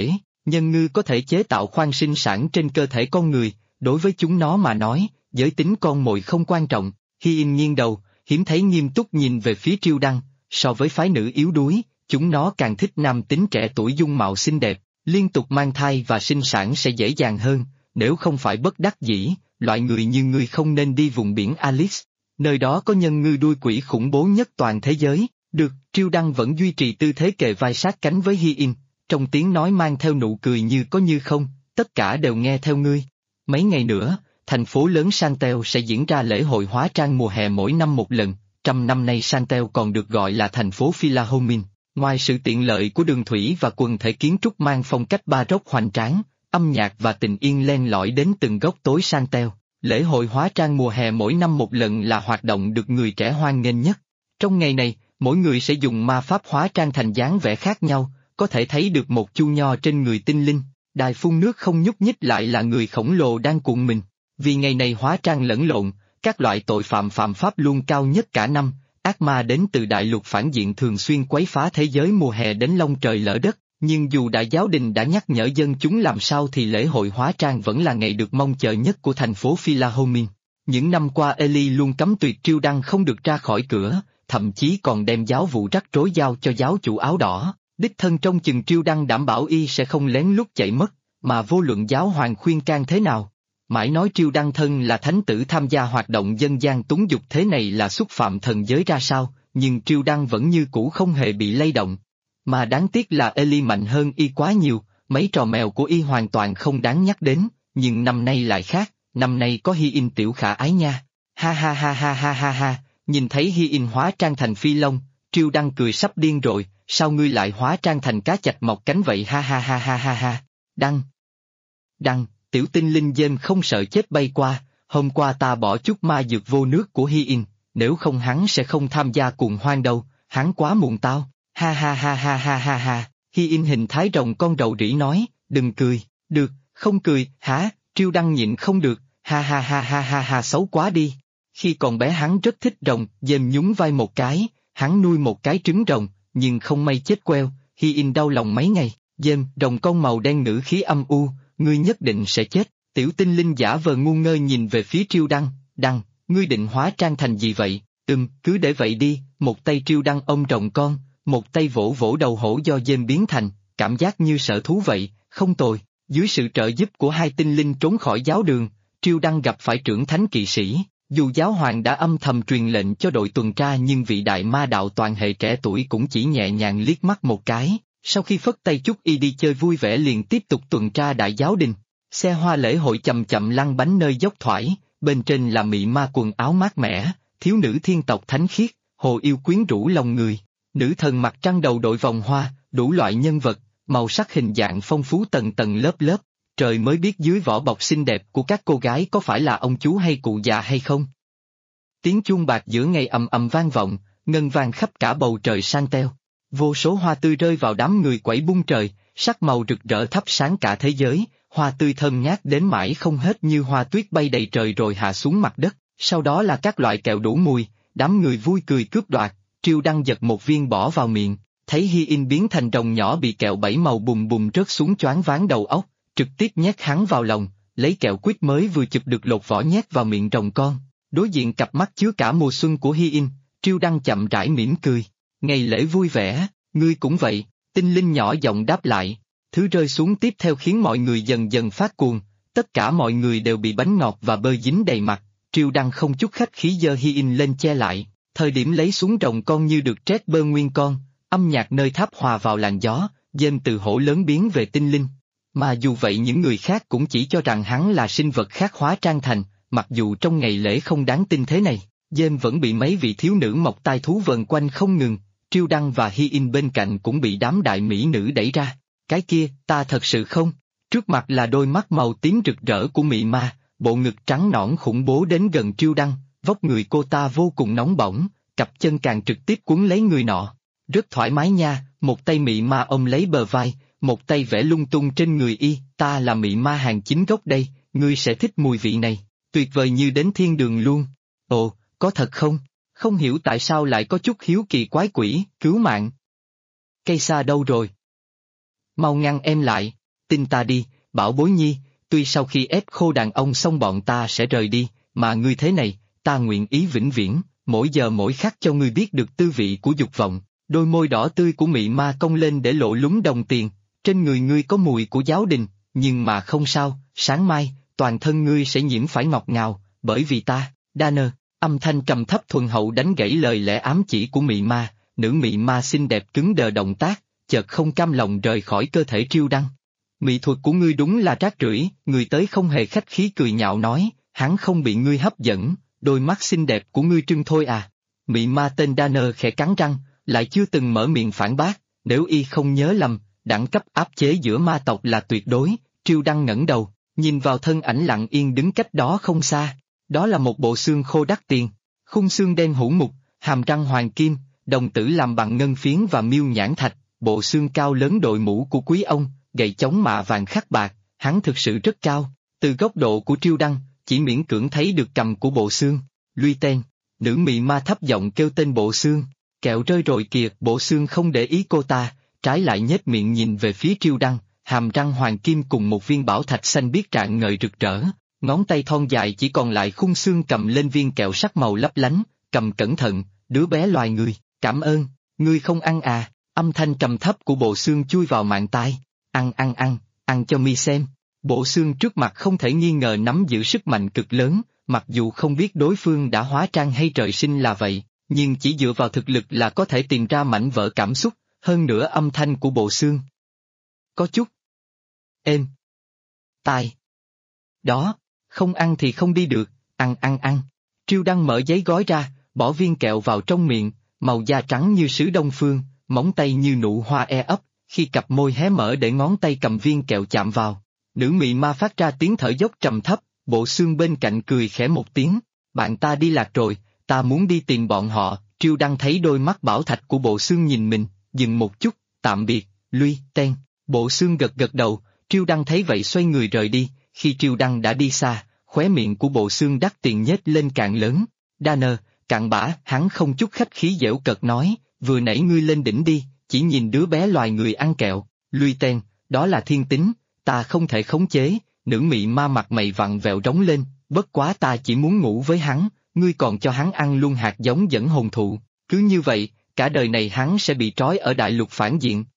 Nhân ngư có thể chế tạo khoang sinh sản trên cơ thể con người, đối với chúng nó mà nói, giới tính con mồi không quan trọng. Hy In nghiêng đầu, hiếm thấy nghiêm túc nhìn về phía Triêu Đăng, so với phái nữ yếu đuối, chúng nó càng thích nam tính trẻ tuổi dung mạo xinh đẹp, liên tục mang thai và sinh sản sẽ dễ dàng hơn, nếu không phải bất đắc dĩ, loại người như ngươi không nên đi vùng biển Alice, nơi đó có nhân ngư đuôi quỷ khủng bố nhất toàn thế giới. Được, Triêu Đăng vẫn duy trì tư thế kề vai sát cánh với Hy In, trong tiếng nói mang theo nụ cười như có như không, tất cả đều nghe theo ngươi. Mấy ngày nữa, thành phố lớn Santel sẽ diễn ra lễ hội hóa trang mùa hè mỗi năm một lần, năm nay Santel còn được gọi là thành phố Philharmonia. Ngoài sự tiện lợi của đường thủy và quần thể kiến trúc mang phong cách baroque hoành tráng, âm nhạc và tình yên len lỏi đến từng góc tối Santel, lễ hội hóa trang mùa hè mỗi năm một lần là hoạt động được người trẻ hoan nghênh nhất. Trong ngày này, mỗi người sẽ dùng ma pháp hóa trang thành dáng vẻ khác nhau, có thể thấy được một chu nho trên người tinh linh, đài phun nước không nhúc nhích lại là người khổng lồ đang cuộn mình. Vì ngày này hóa trang lẫn lộn, các loại tội phạm phạm pháp luôn cao nhất cả năm, ác ma đến từ đại lục phản diện thường xuyên quấy phá thế giới mùa hè đến long trời lỡ đất, nhưng dù đại giáo đình đã nhắc nhở dân chúng làm sao thì lễ hội hóa trang vẫn là ngày được mong chờ nhất của thành phố Philharmonia. Những năm qua Eli luôn cấm tuyệt Triêu Đăng không được ra khỏi cửa, thậm chí còn đem giáo vụ rắc rối giao cho giáo chủ áo đỏ, đích thân trông chừng Triêu Đăng đảm bảo y sẽ không lén lút chạy mất, mà vô luận giáo hoàng khuyên can thế nào. Mãi nói Triêu Đăng thân là thánh tử tham gia hoạt động dân gian túng dục thế này là xúc phạm thần giới ra sao, nhưng Triêu Đăng vẫn như cũ không hề bị lay động. Mà đáng tiếc là Eli mạnh hơn y quá nhiều, mấy trò mèo của y hoàn toàn không đáng nhắc đến, nhưng năm nay lại khác, năm nay có Hy In tiểu khả ái nha. Ha ha ha ha ha ha ha, nhìn thấy Hy In hóa trang thành phi long, Triêu Đăng cười sắp điên rồi, sao ngươi lại hóa trang thành cá chạch mọc cánh vậy ha ha ha ha ha ha. Đăng, tiểu tinh linh dêm không sợ chết bay qua, hôm qua ta bỏ chút ma dược vô nước của Hy In, nếu không hắn sẽ không tham gia cuồng hoan đâu, hắn quá muộn tao, ha ha ha ha ha ha ha. Hy In hình thái rồng con rầu rĩ nói, đừng cười, được, không cười, hả, Triêu Đăng nhịn không được, ha ha ha ha ha ha xấu quá đi. Khi còn bé hắn rất thích rồng, dêm nhún vai một cái, hắn nuôi một cái trứng rồng, nhưng không may chết queo, Hy In đau lòng mấy ngày, dêm, rồng con màu đen ngữ khí âm u, ngươi nhất định sẽ chết. Tiểu tinh linh giả vờ ngu ngơ nhìn về phía Triêu Đăng, ngươi định hóa trang thành gì vậy? Cứ để vậy đi, một tay Triêu Đăng ôm rồng con, một tay vỗ vỗ đầu hổ do dêm biến thành, cảm giác như sở thú vậy, không tồi. Dưới sự trợ giúp của hai tinh linh trốn khỏi giáo đường, Triêu Đăng gặp phải trưởng thánh kỵ sĩ. Dù giáo hoàng đã âm thầm truyền lệnh cho đội tuần tra nhưng vị đại ma đạo toàn hệ trẻ tuổi cũng chỉ nhẹ nhàng liếc mắt một cái, sau khi phất tay chúc y đi chơi vui vẻ liền tiếp tục tuần tra đại giáo đình. Xe hoa lễ hội chậm chậm lăn bánh nơi dốc thoải, bên trên là mị ma quần áo mát mẻ, thiếu nữ thiên tộc thánh khiết, hồ yêu quyến rũ lòng người, nữ thần mặt trăng đầu đội vòng hoa, đủ loại nhân vật, màu sắc hình dạng phong phú tầng tầng lớp lớp. Trời mới biết dưới vỏ bọc xinh đẹp của các cô gái có phải là ông chú hay cụ già hay không. Tiếng chuông bạc giữa ngày ầm ầm vang vọng, ngân vang khắp cả bầu trời Santel. Vô số hoa tươi rơi vào đám người quẩy bung trời, sắc màu rực rỡ thắp sáng cả thế giới, hoa tươi thơm ngát đến mãi không hết như hoa tuyết bay đầy trời rồi hạ xuống mặt đất, sau đó là các loại kẹo đủ mùi, đám người vui cười cướp đoạt, Triêu Đăng giật một viên bỏ vào miệng, thấy Hy In biến thành rồng nhỏ bị kẹo bảy màu bùm bùm rớt xuống choáng váng đầu óc. Trực tiếp nhét hắn vào lòng, lấy kẹo quýt mới vừa chụp được lột vỏ nhét vào miệng rồng con. Đối diện cặp mắt chứa cả mùa xuân của Hy In, Triêu Đăng chậm rãi mỉm cười. Ngày lễ vui vẻ, ngươi cũng vậy, tinh linh nhỏ giọng đáp lại. Thứ rơi xuống tiếp theo khiến mọi người dần dần phát cuồng, tất cả mọi người đều bị bánh ngọt và bơ dính đầy mặt. Triêu Đăng không chút khách khí giơ Hy In lên che lại, thời điểm lấy xuống rồng con như được trét bơ nguyên con, âm nhạc nơi tháp hòa vào làn gió, dêm từ hổ lớn biến về tinh linh. Mà dù vậy những người khác cũng chỉ cho rằng hắn là sinh vật khác hóa trang thành, mặc dù trong ngày lễ không đáng tin thế này, dêm vẫn bị mấy vị thiếu nữ mọc tai thú vần quanh không ngừng, Triêu Đăng và Hy In bên cạnh cũng bị đám đại mỹ nữ đẩy ra. Cái kia, ta thật sự không? Trước mặt là đôi mắt màu tím rực rỡ của mị ma, bộ ngực trắng nõn khủng bố đến gần Triêu Đăng, vóc người cô ta vô cùng nóng bỏng, cặp chân càng trực tiếp quấn lấy người nọ. Rất thoải mái nha, một tay mị ma ôm lấy bờ vai, một tay vẽ lung tung trên người y, ta là mị ma hàng chính gốc đây, ngươi sẽ thích mùi vị này, tuyệt vời như đến thiên đường luôn. Ồ, có thật không? Không hiểu tại sao lại có chút hiếu kỳ quái quỷ, cứu mạng. Cây xa đâu rồi? Mau ngăn em lại. tin ta đi, bảo bối nhi, tuy sau khi ép khô đàn ông xong bọn ta sẽ rời đi, mà ngươi thế này, ta nguyện ý vĩnh viễn, mỗi giờ mỗi khắc cho ngươi biết được tư vị của dục vọng. Đôi môi đỏ tươi của mị ma cong lên để lộ lúng đồng tiền, trên người ngươi có mùi của giáo đình, nhưng mà không sao, sáng mai, toàn thân ngươi sẽ nhiễm phải ngọt ngào, bởi vì ta, Danner. Âm thanh trầm thấp thuần hậu đánh gãy lời lẽ ám chỉ của mị ma, nữ mị ma xinh đẹp cứng đờ động tác, chợt không cam lòng rời khỏi cơ thể Triêu Đăng. Mỹ thuật của ngươi đúng là rác rưởi, người tới không hề khách khí cười nhạo nói, hắn không bị ngươi hấp dẫn, đôi mắt xinh đẹp của ngươi trưng thôi à. Mị ma tên Danner khẽ cắn răng, lại chưa từng mở miệng phản bác, nếu y không nhớ lầm, đẳng cấp áp chế giữa ma tộc là tuyệt đối. Triêu Đăng ngẩng đầu, nhìn vào thân ảnh lặng yên đứng cách đó không xa. Đó là một bộ xương khô đắt tiền, khung xương đen hũ mục, hàm răng hoàng kim, đồng tử làm bằng ngân phiến và miêu nhãn thạch, bộ xương cao lớn đội mũ của quý ông, gậy chống mạ vàng khắc bạc, hắn thực sự rất cao. Từ góc độ của Triêu Đăng, chỉ miễn cưỡng thấy được cầm của bộ xương. Luy tên, nữ mị ma thấp giọng kêu tên bộ xương, kẹo rơi rồi kìa. Bộ xương không để ý cô ta, trái lại nhếch miệng nhìn về phía Triêu Đăng, hàm răng hoàng kim cùng một viên bảo thạch xanh biếc rạng ngời rực rỡ. Ngón tay thon dài chỉ còn lại khung xương cầm lên viên kẹo sắc màu lấp lánh, cầm cẩn thận, đứa bé loài người, cảm ơn, ngươi không ăn à, âm thanh trầm thấp của bộ xương chui vào mạn tai, ăn cho mi xem. Bộ xương trước mặt không thể nghi ngờ nắm giữ sức mạnh cực lớn, mặc dù không biết đối phương đã hóa trang hay trời sinh là vậy, nhưng chỉ dựa vào thực lực là có thể tìm ra mảnh vỡ cảm xúc, hơn nữa âm thanh của bộ xương có chút êm tai. Đó, không ăn thì không đi được, ăn. Triêu Đăng mở giấy gói ra, bỏ viên kẹo vào trong miệng, màu da trắng như sứ Đông Phương, móng tay như nụ hoa e ấp, khi cặp môi hé mở để ngón tay cầm viên kẹo chạm vào. Nữ mị ma phát ra tiếng thở dốc trầm thấp, bộ xương bên cạnh cười khẽ một tiếng, bạn ta đi lạc rồi, ta muốn đi tìm bọn họ. Triêu Đăng thấy đôi mắt bảo thạch của bộ xương nhìn mình, dừng một chút, tạm biệt, Luy tên. Bộ xương gật gật đầu, Triêu Đăng thấy vậy xoay người rời đi. Khi Triêu Đăng đã đi xa, khóe miệng của bộ xương đắt tiền nhếch lên càng lớn. Danner, cặn bã, hắn không chút khách khí giễu cợt nói, vừa nãy ngươi lên đỉnh đi, chỉ nhìn đứa bé loài người ăn kẹo. Luy tên, đó là thiên tính, ta không thể khống chế. Nữ mị ma mặt mày vặn vẹo rống lên, bất quá ta chỉ muốn ngủ với hắn, ngươi còn cho hắn ăn luôn hạt giống dẫn hồn thụ, cứ như vậy, cả đời này hắn sẽ bị trói ở đại lục phản diện.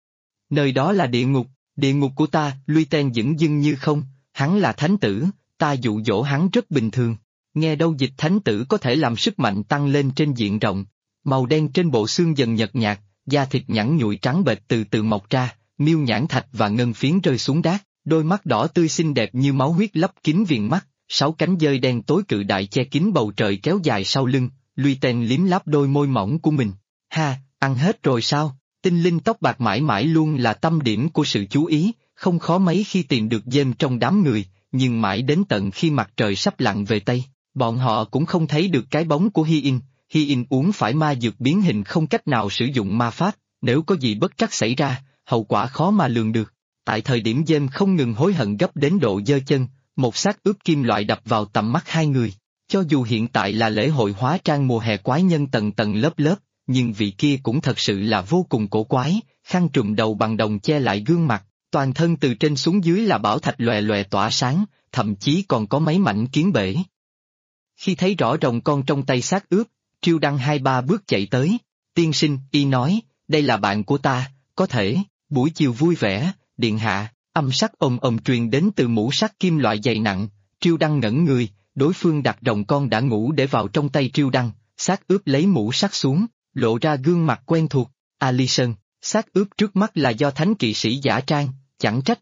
Nơi đó là địa ngục của ta. Luy tên dửng dưng như không, hắn là thánh tử, ta dụ dỗ hắn rất bình thường. Nghe đâu dịch thánh tử có thể làm sức mạnh tăng lên trên diện rộng. Màu đen trên bộ xương dần nhợt nhạt, da thịt nhẵn nhụi trắng bệch từ từ mọc ra, miêu nhãn thạch và ngân phiến rơi xuống đát, đôi mắt đỏ tươi xinh đẹp như máu huyết lấp kín viền mắt, 6 cánh dơi đen tối cự đại che kín bầu trời kéo dài sau lưng. Luy tên liếm láp đôi môi mỏng của mình. Ha, ăn hết rồi sao? Tinh linh tóc bạc mãi mãi luôn là tâm điểm của sự chú ý, không khó mấy khi tìm được dêm trong đám người, nhưng mãi đến tận khi mặt trời sắp lặn về Tây, bọn họ cũng không thấy được cái bóng của Hi-in. Hi-in uống phải ma dược biến hình không cách nào sử dụng ma pháp, nếu có gì bất trắc xảy ra, hậu quả khó mà lường được. Tại thời điểm dêm không ngừng hối hận gấp đến độ giơ chân, một xác ướp kim loại đập vào tầm mắt hai người. Cho dù hiện tại là lễ hội hóa trang mùa hè quái nhân tầng tầng lớp lớp, nhưng vị kia cũng thật sự là vô cùng cổ quái, khăn trùm đầu bằng đồng che lại gương mặt, toàn thân từ trên xuống dưới là bảo thạch lòe lòe tỏa sáng, thậm chí còn có mấy mảnh kiến bể. Khi thấy rõ rồng con trong tay xác ướp, Triêu Đăng 2-3 bước chạy tới. Tiên sinh, y nói, đây là bạn của ta, có thể. Buổi chiều vui vẻ, điện hạ. Âm sắc ồm ồm truyền đến từ mũ sắt kim loại dày nặng. Triêu Đăng ngẩn người, đối phương đặt rồng con đã ngủ để vào trong tay Triêu Đăng, xác ướp lấy mũ sắt xuống, lộ ra gương mặt quen thuộc. Alison, xác ướp trước mắt là do thánh kỵ sĩ giả trang, chẳng trách.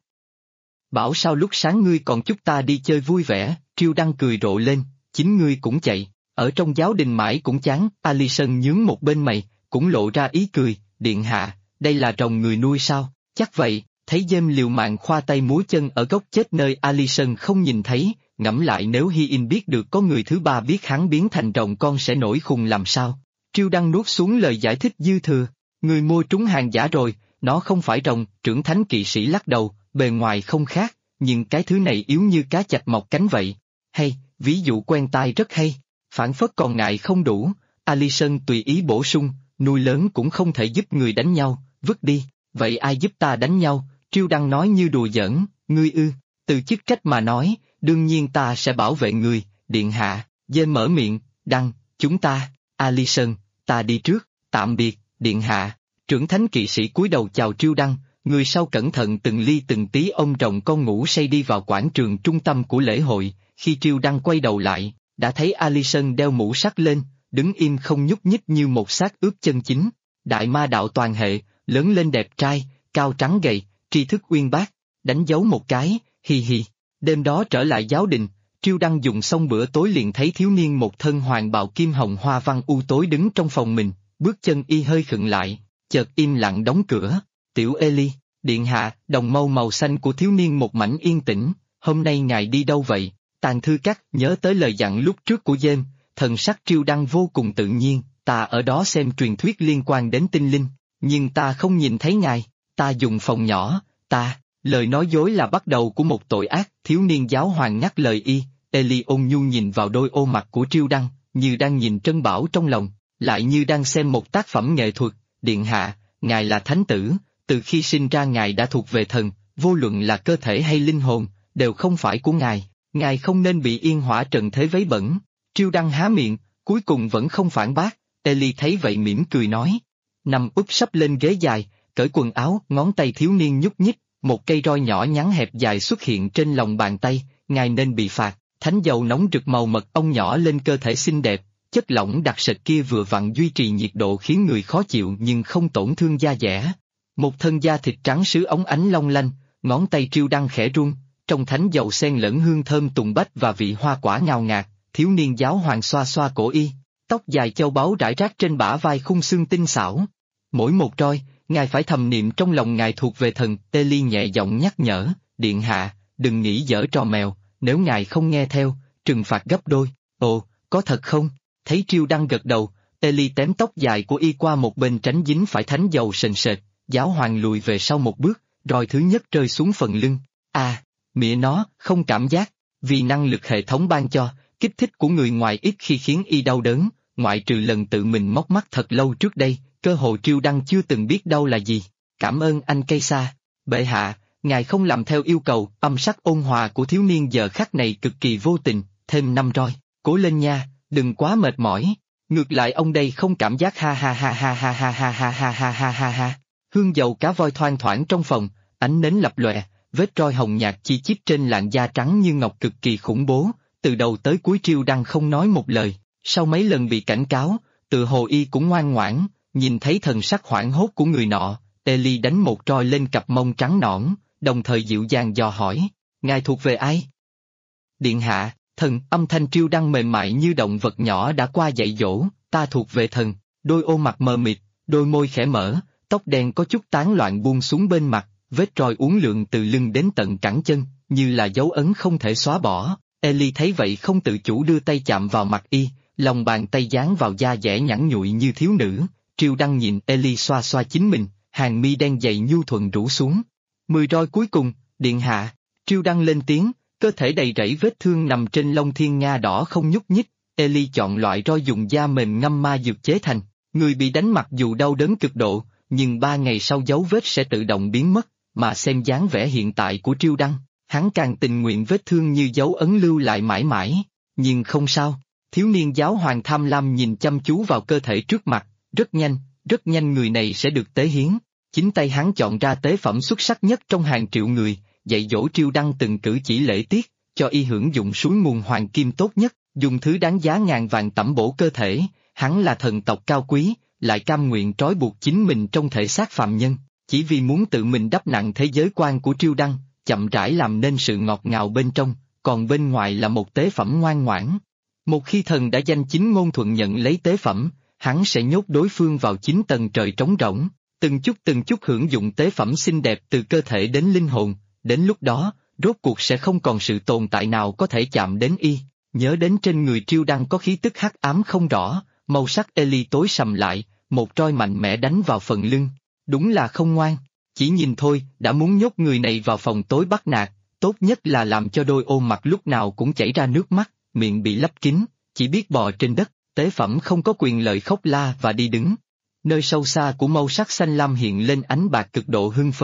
Bảo sao lúc sáng ngươi còn chúc ta đi chơi vui vẻ. Triêu Đăng cười rộ lên, chính ngươi cũng chạy, ở trong giáo đình mãi cũng chán. Alison nhướng một bên mày, cũng lộ ra ý cười, điện hạ, đây là rồng người nuôi sao? Chắc vậy. Thấy dêm liều mạng khoa tay múa chân ở góc chết nơi Alison không nhìn thấy, ngẫm lại nếu Hi-in biết được có người thứ ba biết hắn biến thành rồng con sẽ nổi khùng làm sao. Triêu Đăng nuốt xuống lời giải thích dư thừa, người mua trúng hàng giả rồi, nó không phải rồng. Trưởng thánh kỵ sĩ lắc đầu, bề ngoài không khác, nhưng cái thứ này yếu như cá chạch mọc cánh vậy. Hay, ví dụ quen tai rất hay, phản phất còn ngại không đủ. Alison tùy ý bổ sung, nuôi lớn cũng không thể giúp người đánh nhau, vứt đi, vậy ai giúp ta đánh nhau? Triêu Đăng nói như đùa giỡn, ngươi ư, từ chức trách mà nói, đương nhiên ta sẽ bảo vệ người, điện hạ, dê mở miệng, Đăng, chúng ta, Alison, ta đi trước, tạm biệt, điện hạ, trưởng thánh kỵ sĩ cúi đầu chào Triêu Đăng, người sau cẩn thận từng ly từng tí ôm rồng con ngủ say đi vào quảng trường trung tâm của lễ hội, khi Triêu Đăng quay đầu lại, đã thấy Alison đeo mũ sắt lên, đứng im không nhúc nhích như một xác ướp chân chính, đại ma đạo toàn hệ, lớn lên đẹp trai, cao trắng gầy, tri thức uyên bác, đánh dấu một cái, hi hi. Đêm đó trở lại giáo đình, Triêu Đăng dùng xong bữa tối liền thấy thiếu niên một thân hoàng bào kim hồng hoa văn u tối đứng trong phòng mình, bước chân y hơi khựng lại, chợt im lặng đóng cửa, tiểu Eli, điện hạ, đồng mâu màu xanh của thiếu niên một mảnh yên tĩnh, hôm nay ngài đi đâu vậy? Tàn thư cắt nhớ tới lời dặn lúc trước của James, thần sắc Triêu Đăng vô cùng tự nhiên, ta ở đó xem truyền thuyết liên quan đến tinh linh, nhưng ta không nhìn thấy ngài, ta dùng phòng nhỏ, lời nói dối là bắt đầu của một tội ác, thiếu niên giáo hoàng ngắt lời y, Eli ôn nhu nhìn vào đôi ô mặt của Triêu Đăng, như đang nhìn trân bảo trong lòng, lại như đang xem một tác phẩm nghệ thuật, điện hạ, ngài là thánh tử, từ khi sinh ra ngài đã thuộc về thần, vô luận là cơ thể hay linh hồn, đều không phải của ngài không nên bị yên hỏa trần thế vấy bẩn. Triêu Đăng há miệng, cuối cùng vẫn không phản bác, Eli thấy vậy mỉm cười nói. Nằm úp sấp lên ghế dài, cởi quần áo, ngón tay thiếu niên nhúc nhích, một cây roi nhỏ nhắn hẹp dài xuất hiện trên lòng bàn tay, ngài nên bị phạt, thánh dầu nóng rực màu mật ong nhỏ lên cơ thể xinh đẹp, chất lỏng đặc sệt kia vừa vặn duy trì nhiệt độ khiến người khó chịu nhưng không tổn thương da dẻ. Một thân da thịt trắng sứ óng ánh long lanh, ngón tay Triêu Đăng khẽ run, trong thánh dầu xen lẫn hương thơm tùng bách và vị hoa quả ngào ngạt, thiếu niên giáo hoàng xoa xoa cổ y, tóc dài châu báu rải rác trên bả vai khung xương tinh xảo. Mỗi một roi, ngài phải thầm niệm trong lòng ngài thuộc về thần, Eli nhẹ giọng nhắc nhở, điện hạ, đừng nghĩ giở trò mèo, nếu ngài không nghe theo, trừng phạt gấp đôi. Ồ, có thật không? Thấy Triêu Đăng gật đầu, Eli tém tóc dài của y qua một bên tránh dính phải thánh dầu sền sệt, giáo hoàng lùi về sau một bước, roi thứ nhất rơi xuống phần lưng. Mỉa nó, không cảm giác, vì năng lực hệ thống ban cho, kích thích của người ngoài ít khi khiến y đau đớn, ngoại trừ lần tự mình móc mắt thật lâu trước đây, cơ hồ Triêu Đăng chưa từng biết đau là gì. Cảm ơn anh cây xa, bệ hạ, ngài không làm theo yêu cầu, âm sắc ôn hòa của thiếu niên giờ khắc này cực kỳ vô tình, thêm 5 roi, cố lên nha, đừng quá mệt mỏi, ngược lại ông đây không cảm giác ha ha ha ha ha ha ha ha ha ha ha ha ha. Hương dầu cá voi thoang thoảng trong phòng, ánh nến lập lòe, vết roi hồng nhạt chi chít trên làn da trắng như ngọc cực kỳ khủng bố, từ đầu tới cuối Triêu Đăng không nói một lời, sau mấy lần bị cảnh cáo, tự hồ y cũng ngoan ngoãn, nhìn thấy thần sắc hoảng hốt của người nọ, Eli đánh một roi lên cặp mông trắng nõn, đồng thời dịu dàng dò hỏi, ngài thuộc về ai? Điện hạ, thần, âm thanh Triêu Đăng mềm mại như động vật nhỏ đã qua dạy dỗ, ta thuộc về thần, đôi ô mặt mờ mịt, đôi môi khẽ mở, tóc đen có chút tán loạn buông xuống bên mặt, vết roi uốn lượn từ lưng đến tận cẳng chân, như là dấu ấn không thể xóa bỏ. Eli thấy vậy không tự chủ đưa tay chạm vào mặt y, lòng bàn tay dán vào da dẻ nhẵn nhụi như thiếu nữ. Triêu Đăng nhìn Eli xoa xoa chính mình, hàng mi đen dày nhu thuận rủ xuống. 10 roi cuối cùng, điện hạ. Triêu Đăng lên tiếng, cơ thể đầy rẫy vết thương nằm trên lông thiên nga đỏ không nhúc nhích. Eli chọn loại roi dùng da mềm ngâm ma dược chế thành. Người bị đánh mặc dù đau đớn cực độ, nhưng 3 ngày sau dấu vết sẽ tự động biến mất, mà xem dáng vẻ hiện tại của Triêu Đăng, hắn càng tình nguyện vết thương như dấu ấn lưu lại mãi mãi. Nhưng không sao, thiếu niên giáo hoàng tham lam nhìn chăm chú vào cơ thể trước mặt, rất nhanh người này sẽ được tế hiến. Chính tay hắn chọn ra tế phẩm xuất sắc nhất trong hàng triệu người, dạy dỗ Triêu Đăng từng cử chỉ lễ tiết, cho y hưởng dụng suối nguồn hoàng kim tốt nhất, dùng thứ đáng giá ngàn vàng tẩm bổ cơ thể. Hắn là thần tộc cao quý, lại cam nguyện trói buộc chính mình trong thể xác phàm nhân, chỉ vì muốn tự mình đắp nặng thế giới quan của Triêu Đăng, chậm rãi làm nên sự ngọt ngào bên trong, còn bên ngoài là một tế phẩm ngoan ngoãn. Một khi thần đã danh chính ngôn thuận nhận lấy tế phẩm, hắn sẽ nhốt đối phương vào 9 tầng trời trống rỗng, từng chút hưởng dụng tế phẩm xinh đẹp từ cơ thể đến linh hồn, đến lúc đó, rốt cuộc sẽ không còn sự tồn tại nào có thể chạm đến y. Nhớ đến trên người Triêu Đăng có khí tức hắc ám không rõ, màu sắc Eli tối sầm lại, một roi mạnh mẽ đánh vào phần lưng. Đúng là không ngoan, chỉ nhìn thôi đã muốn nhốt người này vào phòng tối bắt nạt, tốt nhất là làm cho đôi ôm mặt lúc nào cũng chảy ra nước mắt, miệng bị lấp kín, chỉ biết bò trên đất, tế phẩm không có quyền lợi khóc la và đi đứng. Nơi sâu xa của màu sắc xanh lam hiện lên ánh bạc cực độ hưng phấn,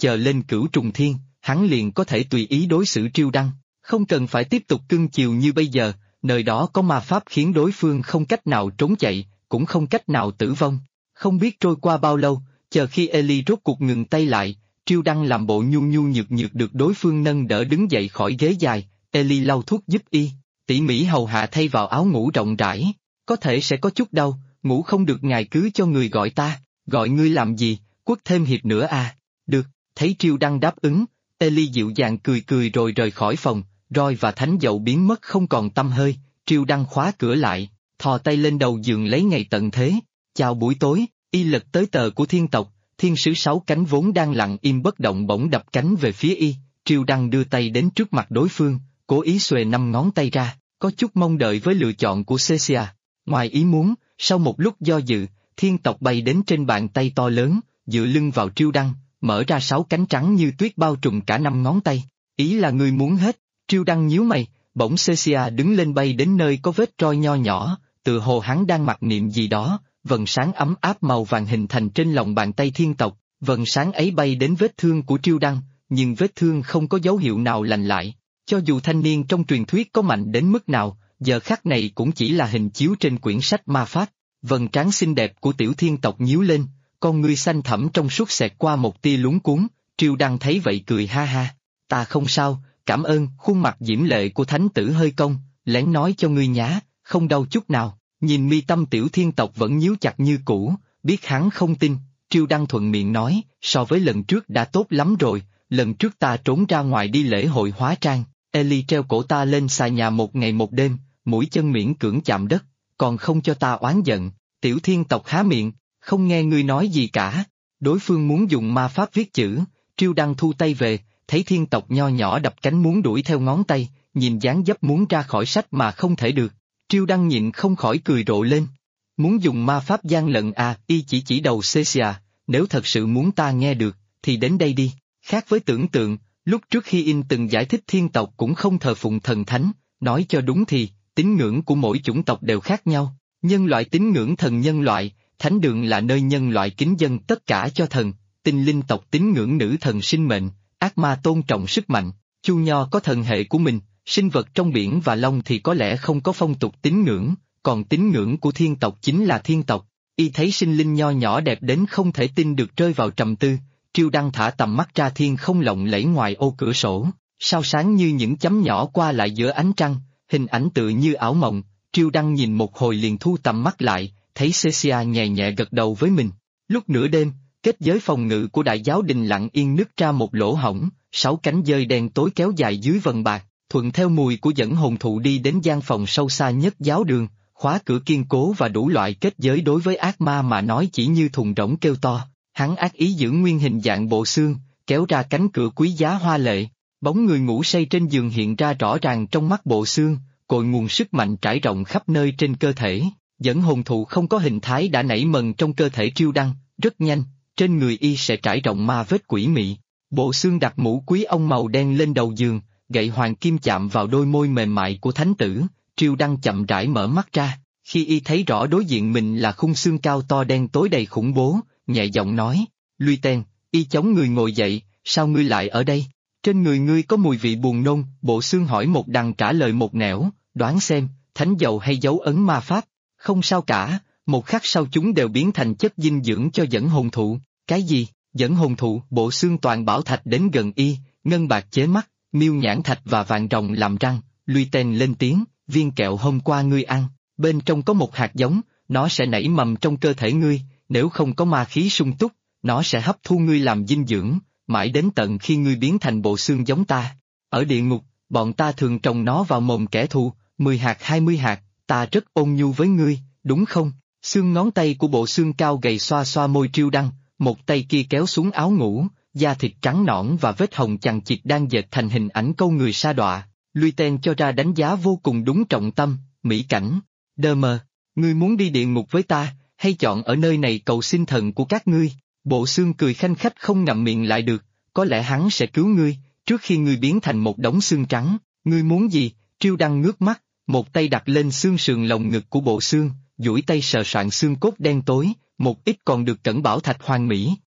chờ lên cửu trùng thiên, hắn liền có thể tùy ý đối xử Triêu Đăng, không cần phải tiếp tục cưng chiều như bây giờ, nơi đó có ma pháp khiến đối phương không cách nào trốn chạy, cũng không cách nào tử vong. Không biết trôi qua bao lâu, chờ khi Ellie rốt cuộc ngừng tay lại, Triêu Đăng làm bộ nhu nhu nhược nhược được đối phương nâng đỡ đứng dậy khỏi ghế dài, Ellie lau thuốc giúp y, tỉ mỉ hầu hạ thay vào áo ngủ rộng rãi, có thể sẽ có chút đau, ngủ không được ngài cứ cho người gọi ta, gọi ngươi làm gì, quất thêm hiệp nữa à, được, thấy Triêu Đăng đáp ứng, Ellie dịu dàng cười cười rồi rời khỏi phòng, roi và thánh dậu biến mất không còn tăm hơi, Triêu Đăng khóa cửa lại, thò tay lên đầu giường lấy ngày tận thế, chào buổi tối, y lật tới tờ của thiên tộc, thiên sứ sáu cánh vốn đang lặng im bất động bỗng đập cánh về phía y, Triêu Đăng đưa tay đến trước mặt đối phương, cố ý xuề 5 ngón tay ra, có chút mong đợi với lựa chọn của Cecia. Ngoài ý muốn, sau một lúc do dự, thiên tộc bay đến trên bàn tay to lớn, dựa lưng vào Triêu Đăng, mở ra 6 cánh trắng như tuyết bao trùm cả 5 ngón tay. Ý là ngươi muốn hết, Triêu Đăng nhíu mày, bỗng Cecia đứng lên bay đến nơi có vết roi nho nhỏ, tựa hồ hắn đang mặc niệm gì đó, vầng sáng ấm áp màu vàng hình thành trên lòng bàn tay thiên tộc, vầng sáng ấy bay đến vết thương của Triêu Đăng, nhưng vết thương không có dấu hiệu nào lành lại. Cho dù thanh niên trong truyền thuyết có mạnh đến mức nào, giờ khắc này cũng chỉ là hình chiếu trên quyển sách ma pháp. Vầng trán xinh đẹp của tiểu thiên tộc nhíu lên, con ngươi xanh thẳm trong suốt xẹt qua một tia lúng cuốn, Triêu Đăng thấy vậy cười ha ha. Ta không sao, cảm ơn, khuôn mặt diễm lệ của thánh tử hơi cong, lén nói cho ngươi nhá, không đau chút nào. Nhìn mi tâm tiểu thiên tộc vẫn nhíu chặt như cũ, biết hắn không tin, Triêu Đăng thuận miệng nói, so với lần trước đã tốt lắm rồi, lần trước ta trốn ra ngoài đi lễ hội hóa trang, Ellie treo cổ ta lên xà nhà 1 ngày 1 đêm, mũi chân miễn cưỡng chạm đất, còn không cho ta oán giận, tiểu thiên tộc há miệng, không nghe ngươi nói gì cả, đối phương muốn dùng ma pháp viết chữ, Triêu Đăng thu tay về, thấy thiên tộc nho nhỏ đập cánh muốn đuổi theo ngón tay, nhìn dáng dấp muốn ra khỏi sách mà không thể được. Triêu Đăng nhịn không khỏi cười rộ lên. Muốn dùng ma pháp gian lận à, y chỉ đầu Cecia, nếu thật sự muốn ta nghe được, thì đến đây đi. Khác với tưởng tượng, lúc trước khi in từng giải thích thiên tộc cũng không thờ phụng thần thánh, nói cho đúng thì, tín ngưỡng của mỗi chủng tộc đều khác nhau. Nhân loại tín ngưỡng thần nhân loại, thánh đường là nơi nhân loại kính dâng tất cả cho thần, tinh linh tộc tín ngưỡng nữ thần sinh mệnh, ác ma tôn trọng sức mạnh, chu nho có thần hệ của mình. Sinh vật trong biển và long thì có lẽ không có phong tục tín ngưỡng, còn tín ngưỡng của thiên tộc chính là thiên tộc. Y thấy sinh linh nho nhỏ đẹp đến không thể tin được rơi vào trầm tư, Triêu Đăng thả tầm mắt ra thiên không lộng lẫy ngoài ô cửa sổ, sao sáng như những chấm nhỏ qua lại giữa ánh trăng, hình ảnh tựa như ảo mộng. Triêu Đăng nhìn một hồi liền thu tầm mắt lại, thấy Cecia nhẹ nhẹ gật đầu với mình. Lúc nửa đêm, kết giới phòng ngự của đại giáo đình lặng yên nứt ra một lỗ hổng, 6 cánh dơi đen tối kéo dài dưới vầng bạc. Thuận theo mùi của dẫn hồn thụ đi đến gian phòng sâu xa nhất giáo đường, khóa cửa kiên cố và đủ loại kết giới đối với ác ma mà nói chỉ như thùng rỗng kêu to. Hắn ác ý giữ nguyên hình dạng bộ xương, kéo ra cánh cửa quý giá hoa lệ, bóng người ngủ say trên giường hiện ra rõ ràng trong mắt bộ xương, cội nguồn sức mạnh trải rộng khắp nơi trên cơ thể. Dẫn hồn thụ không có hình thái đã nảy mầm trong cơ thể Triêu Đăng, rất nhanh, trên người y sẽ trải rộng ma vết quỷ mị. Bộ xương đặt mũ quý ông màu đen lên đầu giường, gậy hoàng kim chạm vào đôi môi mềm mại của thánh tử, Triêu Đăng chậm rãi mở mắt ra, khi y thấy rõ đối diện mình là khung xương cao to đen tối đầy khủng bố, nhẹ giọng nói, Luy Ten, y chống người ngồi dậy, sao ngươi lại ở đây? Trên người ngươi có mùi vị buồn nôn, bộ xương hỏi một đằng trả lời một nẻo, đoán xem, thánh dầu hay dấu ấn ma pháp? Không sao cả, một khắc sau chúng đều biến thành chất dinh dưỡng cho dẫn hồn thụ. Cái gì? Dẫn hồn thụ? Bộ xương toàn bảo thạch đến gần y, ngân bạc chế mắt, miêu nhãn thạch và vàng ròng làm răng. Luy Ten lên tiếng, viên kẹo hôm qua ngươi ăn, bên trong có một hạt giống, nó sẽ nảy mầm trong cơ thể ngươi, nếu không có ma khí sung túc, nó sẽ hấp thu ngươi làm dinh dưỡng, mãi đến tận khi ngươi biến thành bộ xương giống ta. Ở địa ngục, bọn ta thường trồng nó vào mồm kẻ thù, 10 hạt 20 hạt, ta rất ôn nhu với ngươi, đúng không? Xương ngón tay của bộ xương cao gầy xoa xoa môi Triêu Đăng, một tay kia kéo xuống áo ngủ, da thịt trắng nõn và vết hồng chằng chịt đang dệt thành hình ảnh câu người sa đọa. Luy Ten cho ra đánh giá vô cùng đúng trọng tâm, mỹ cảnh. Đơ mờ, ngươi muốn đi địa ngục với ta, hay chọn ở nơi này cầu xin thần của các ngươi? Bộ xương cười khanh khách không ngậm miệng lại được, có lẽ hắn sẽ cứu ngươi, trước khi ngươi biến thành một đống xương trắng. Ngươi muốn gì? Triêu Đăng ngước mắt, một tay đặt lên xương sườn lồng ngực của bộ xương, duỗi tay sờ soạng xương cốt đen tối, một ít còn được cẩn bảo thạch hoàn mỹ,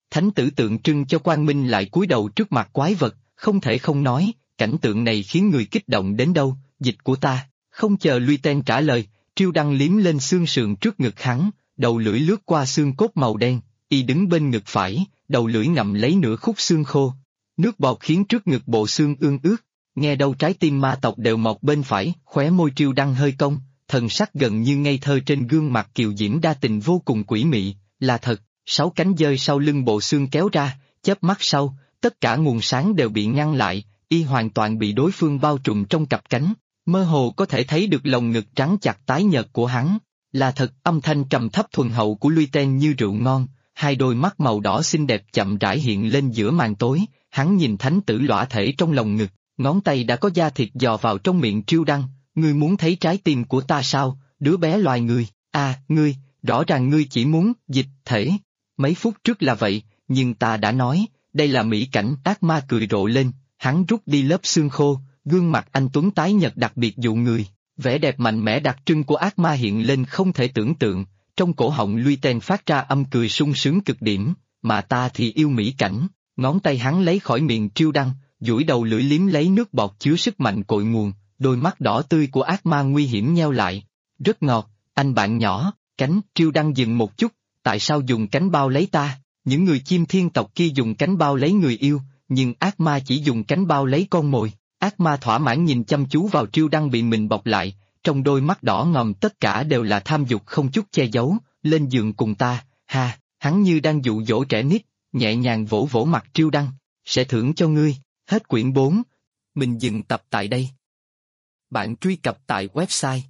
thánh tử tượng trưng cho quang minh lại cúi đầu trước mặt quái vật, không thể không nói, cảnh tượng này khiến người kích động đến đâu, dịch của ta, không chờ Luy Tên trả lời, Triêu Đăng liếm lên xương sườn trước ngực hắn, đầu lưỡi lướt qua xương cốt màu đen, y đứng bên ngực phải, đầu lưỡi ngậm lấy nửa khúc xương khô. Nước bọt khiến trước ngực bộ xương ương ướt, nghe đâu trái tim ma tộc đều mọc bên phải, khóe môi Triêu Đăng hơi cong, thần sắc gần như ngây thơ trên gương mặt kiều diễm đa tình vô cùng quỷ mị, là thật, 6 cánh dơi sau lưng bộ xương kéo ra, chớp mắt sau, tất cả nguồn sáng đều bị ngăn lại, y hoàn toàn bị đối phương bao trùm trong cặp cánh, mơ hồ có thể thấy được lồng ngực trắng chặt tái nhợt của hắn, là thật, âm thanh trầm thấp thuần hậu của Luy Tên như rượu ngon, hai đôi mắt màu đỏ xinh đẹp chậm rãi hiện lên giữa màn tối, hắn nhìn thánh tử lõa thể trong lồng ngực, ngón tay đã có da thịt dò vào trong miệng Triêu Đăng, ngươi muốn thấy trái tim của ta sao, đứa bé loài người, ngươi, rõ ràng ngươi chỉ muốn, dịch thể, mấy phút trước là vậy, nhưng ta đã nói, đây là mỹ cảnh, ác ma cười rộ lên, hắn rút đi lớp xương khô, gương mặt anh tuấn tái nhợt đặc biệt dụ người, vẻ đẹp mạnh mẽ đặc trưng của ác ma hiện lên không thể tưởng tượng, trong cổ họng Luy Tên phát ra âm cười sung sướng cực điểm, mà ta thì yêu mỹ cảnh, ngón tay hắn lấy khỏi miệng Triêu Đăng, duỗi đầu lưỡi liếm lấy nước bọt chứa sức mạnh cội nguồn, đôi mắt đỏ tươi của ác ma nguy hiểm nheo lại, rất ngọt, anh bạn nhỏ, cánh, Triêu Đăng dừng một chút, tại sao dùng cánh bao lấy ta, những người chim thiên tộc kia dùng cánh bao lấy người yêu, nhưng ác ma chỉ dùng cánh bao lấy con mồi. Ác ma thỏa mãn nhìn chăm chú vào Triêu Đăng bị mình bọc lại, trong đôi mắt đỏ ngòm tất cả đều là tham dục không chút che giấu, lên giường cùng ta, ha, hắn như đang dụ dỗ trẻ nít, nhẹ nhàng vỗ vỗ mặt Triêu Đăng, sẽ thưởng cho ngươi, hết quyển 4. Mình dừng tập tại đây. Bạn truy cập tại website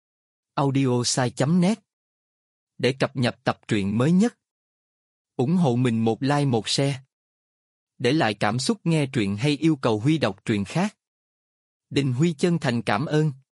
audiosai.net để cập nhật tập truyện mới nhất. Ủng hộ mình một like một share. Để lại cảm xúc nghe truyện hay yêu cầu Huy đọc truyện khác. Đình Huy chân thành cảm ơn.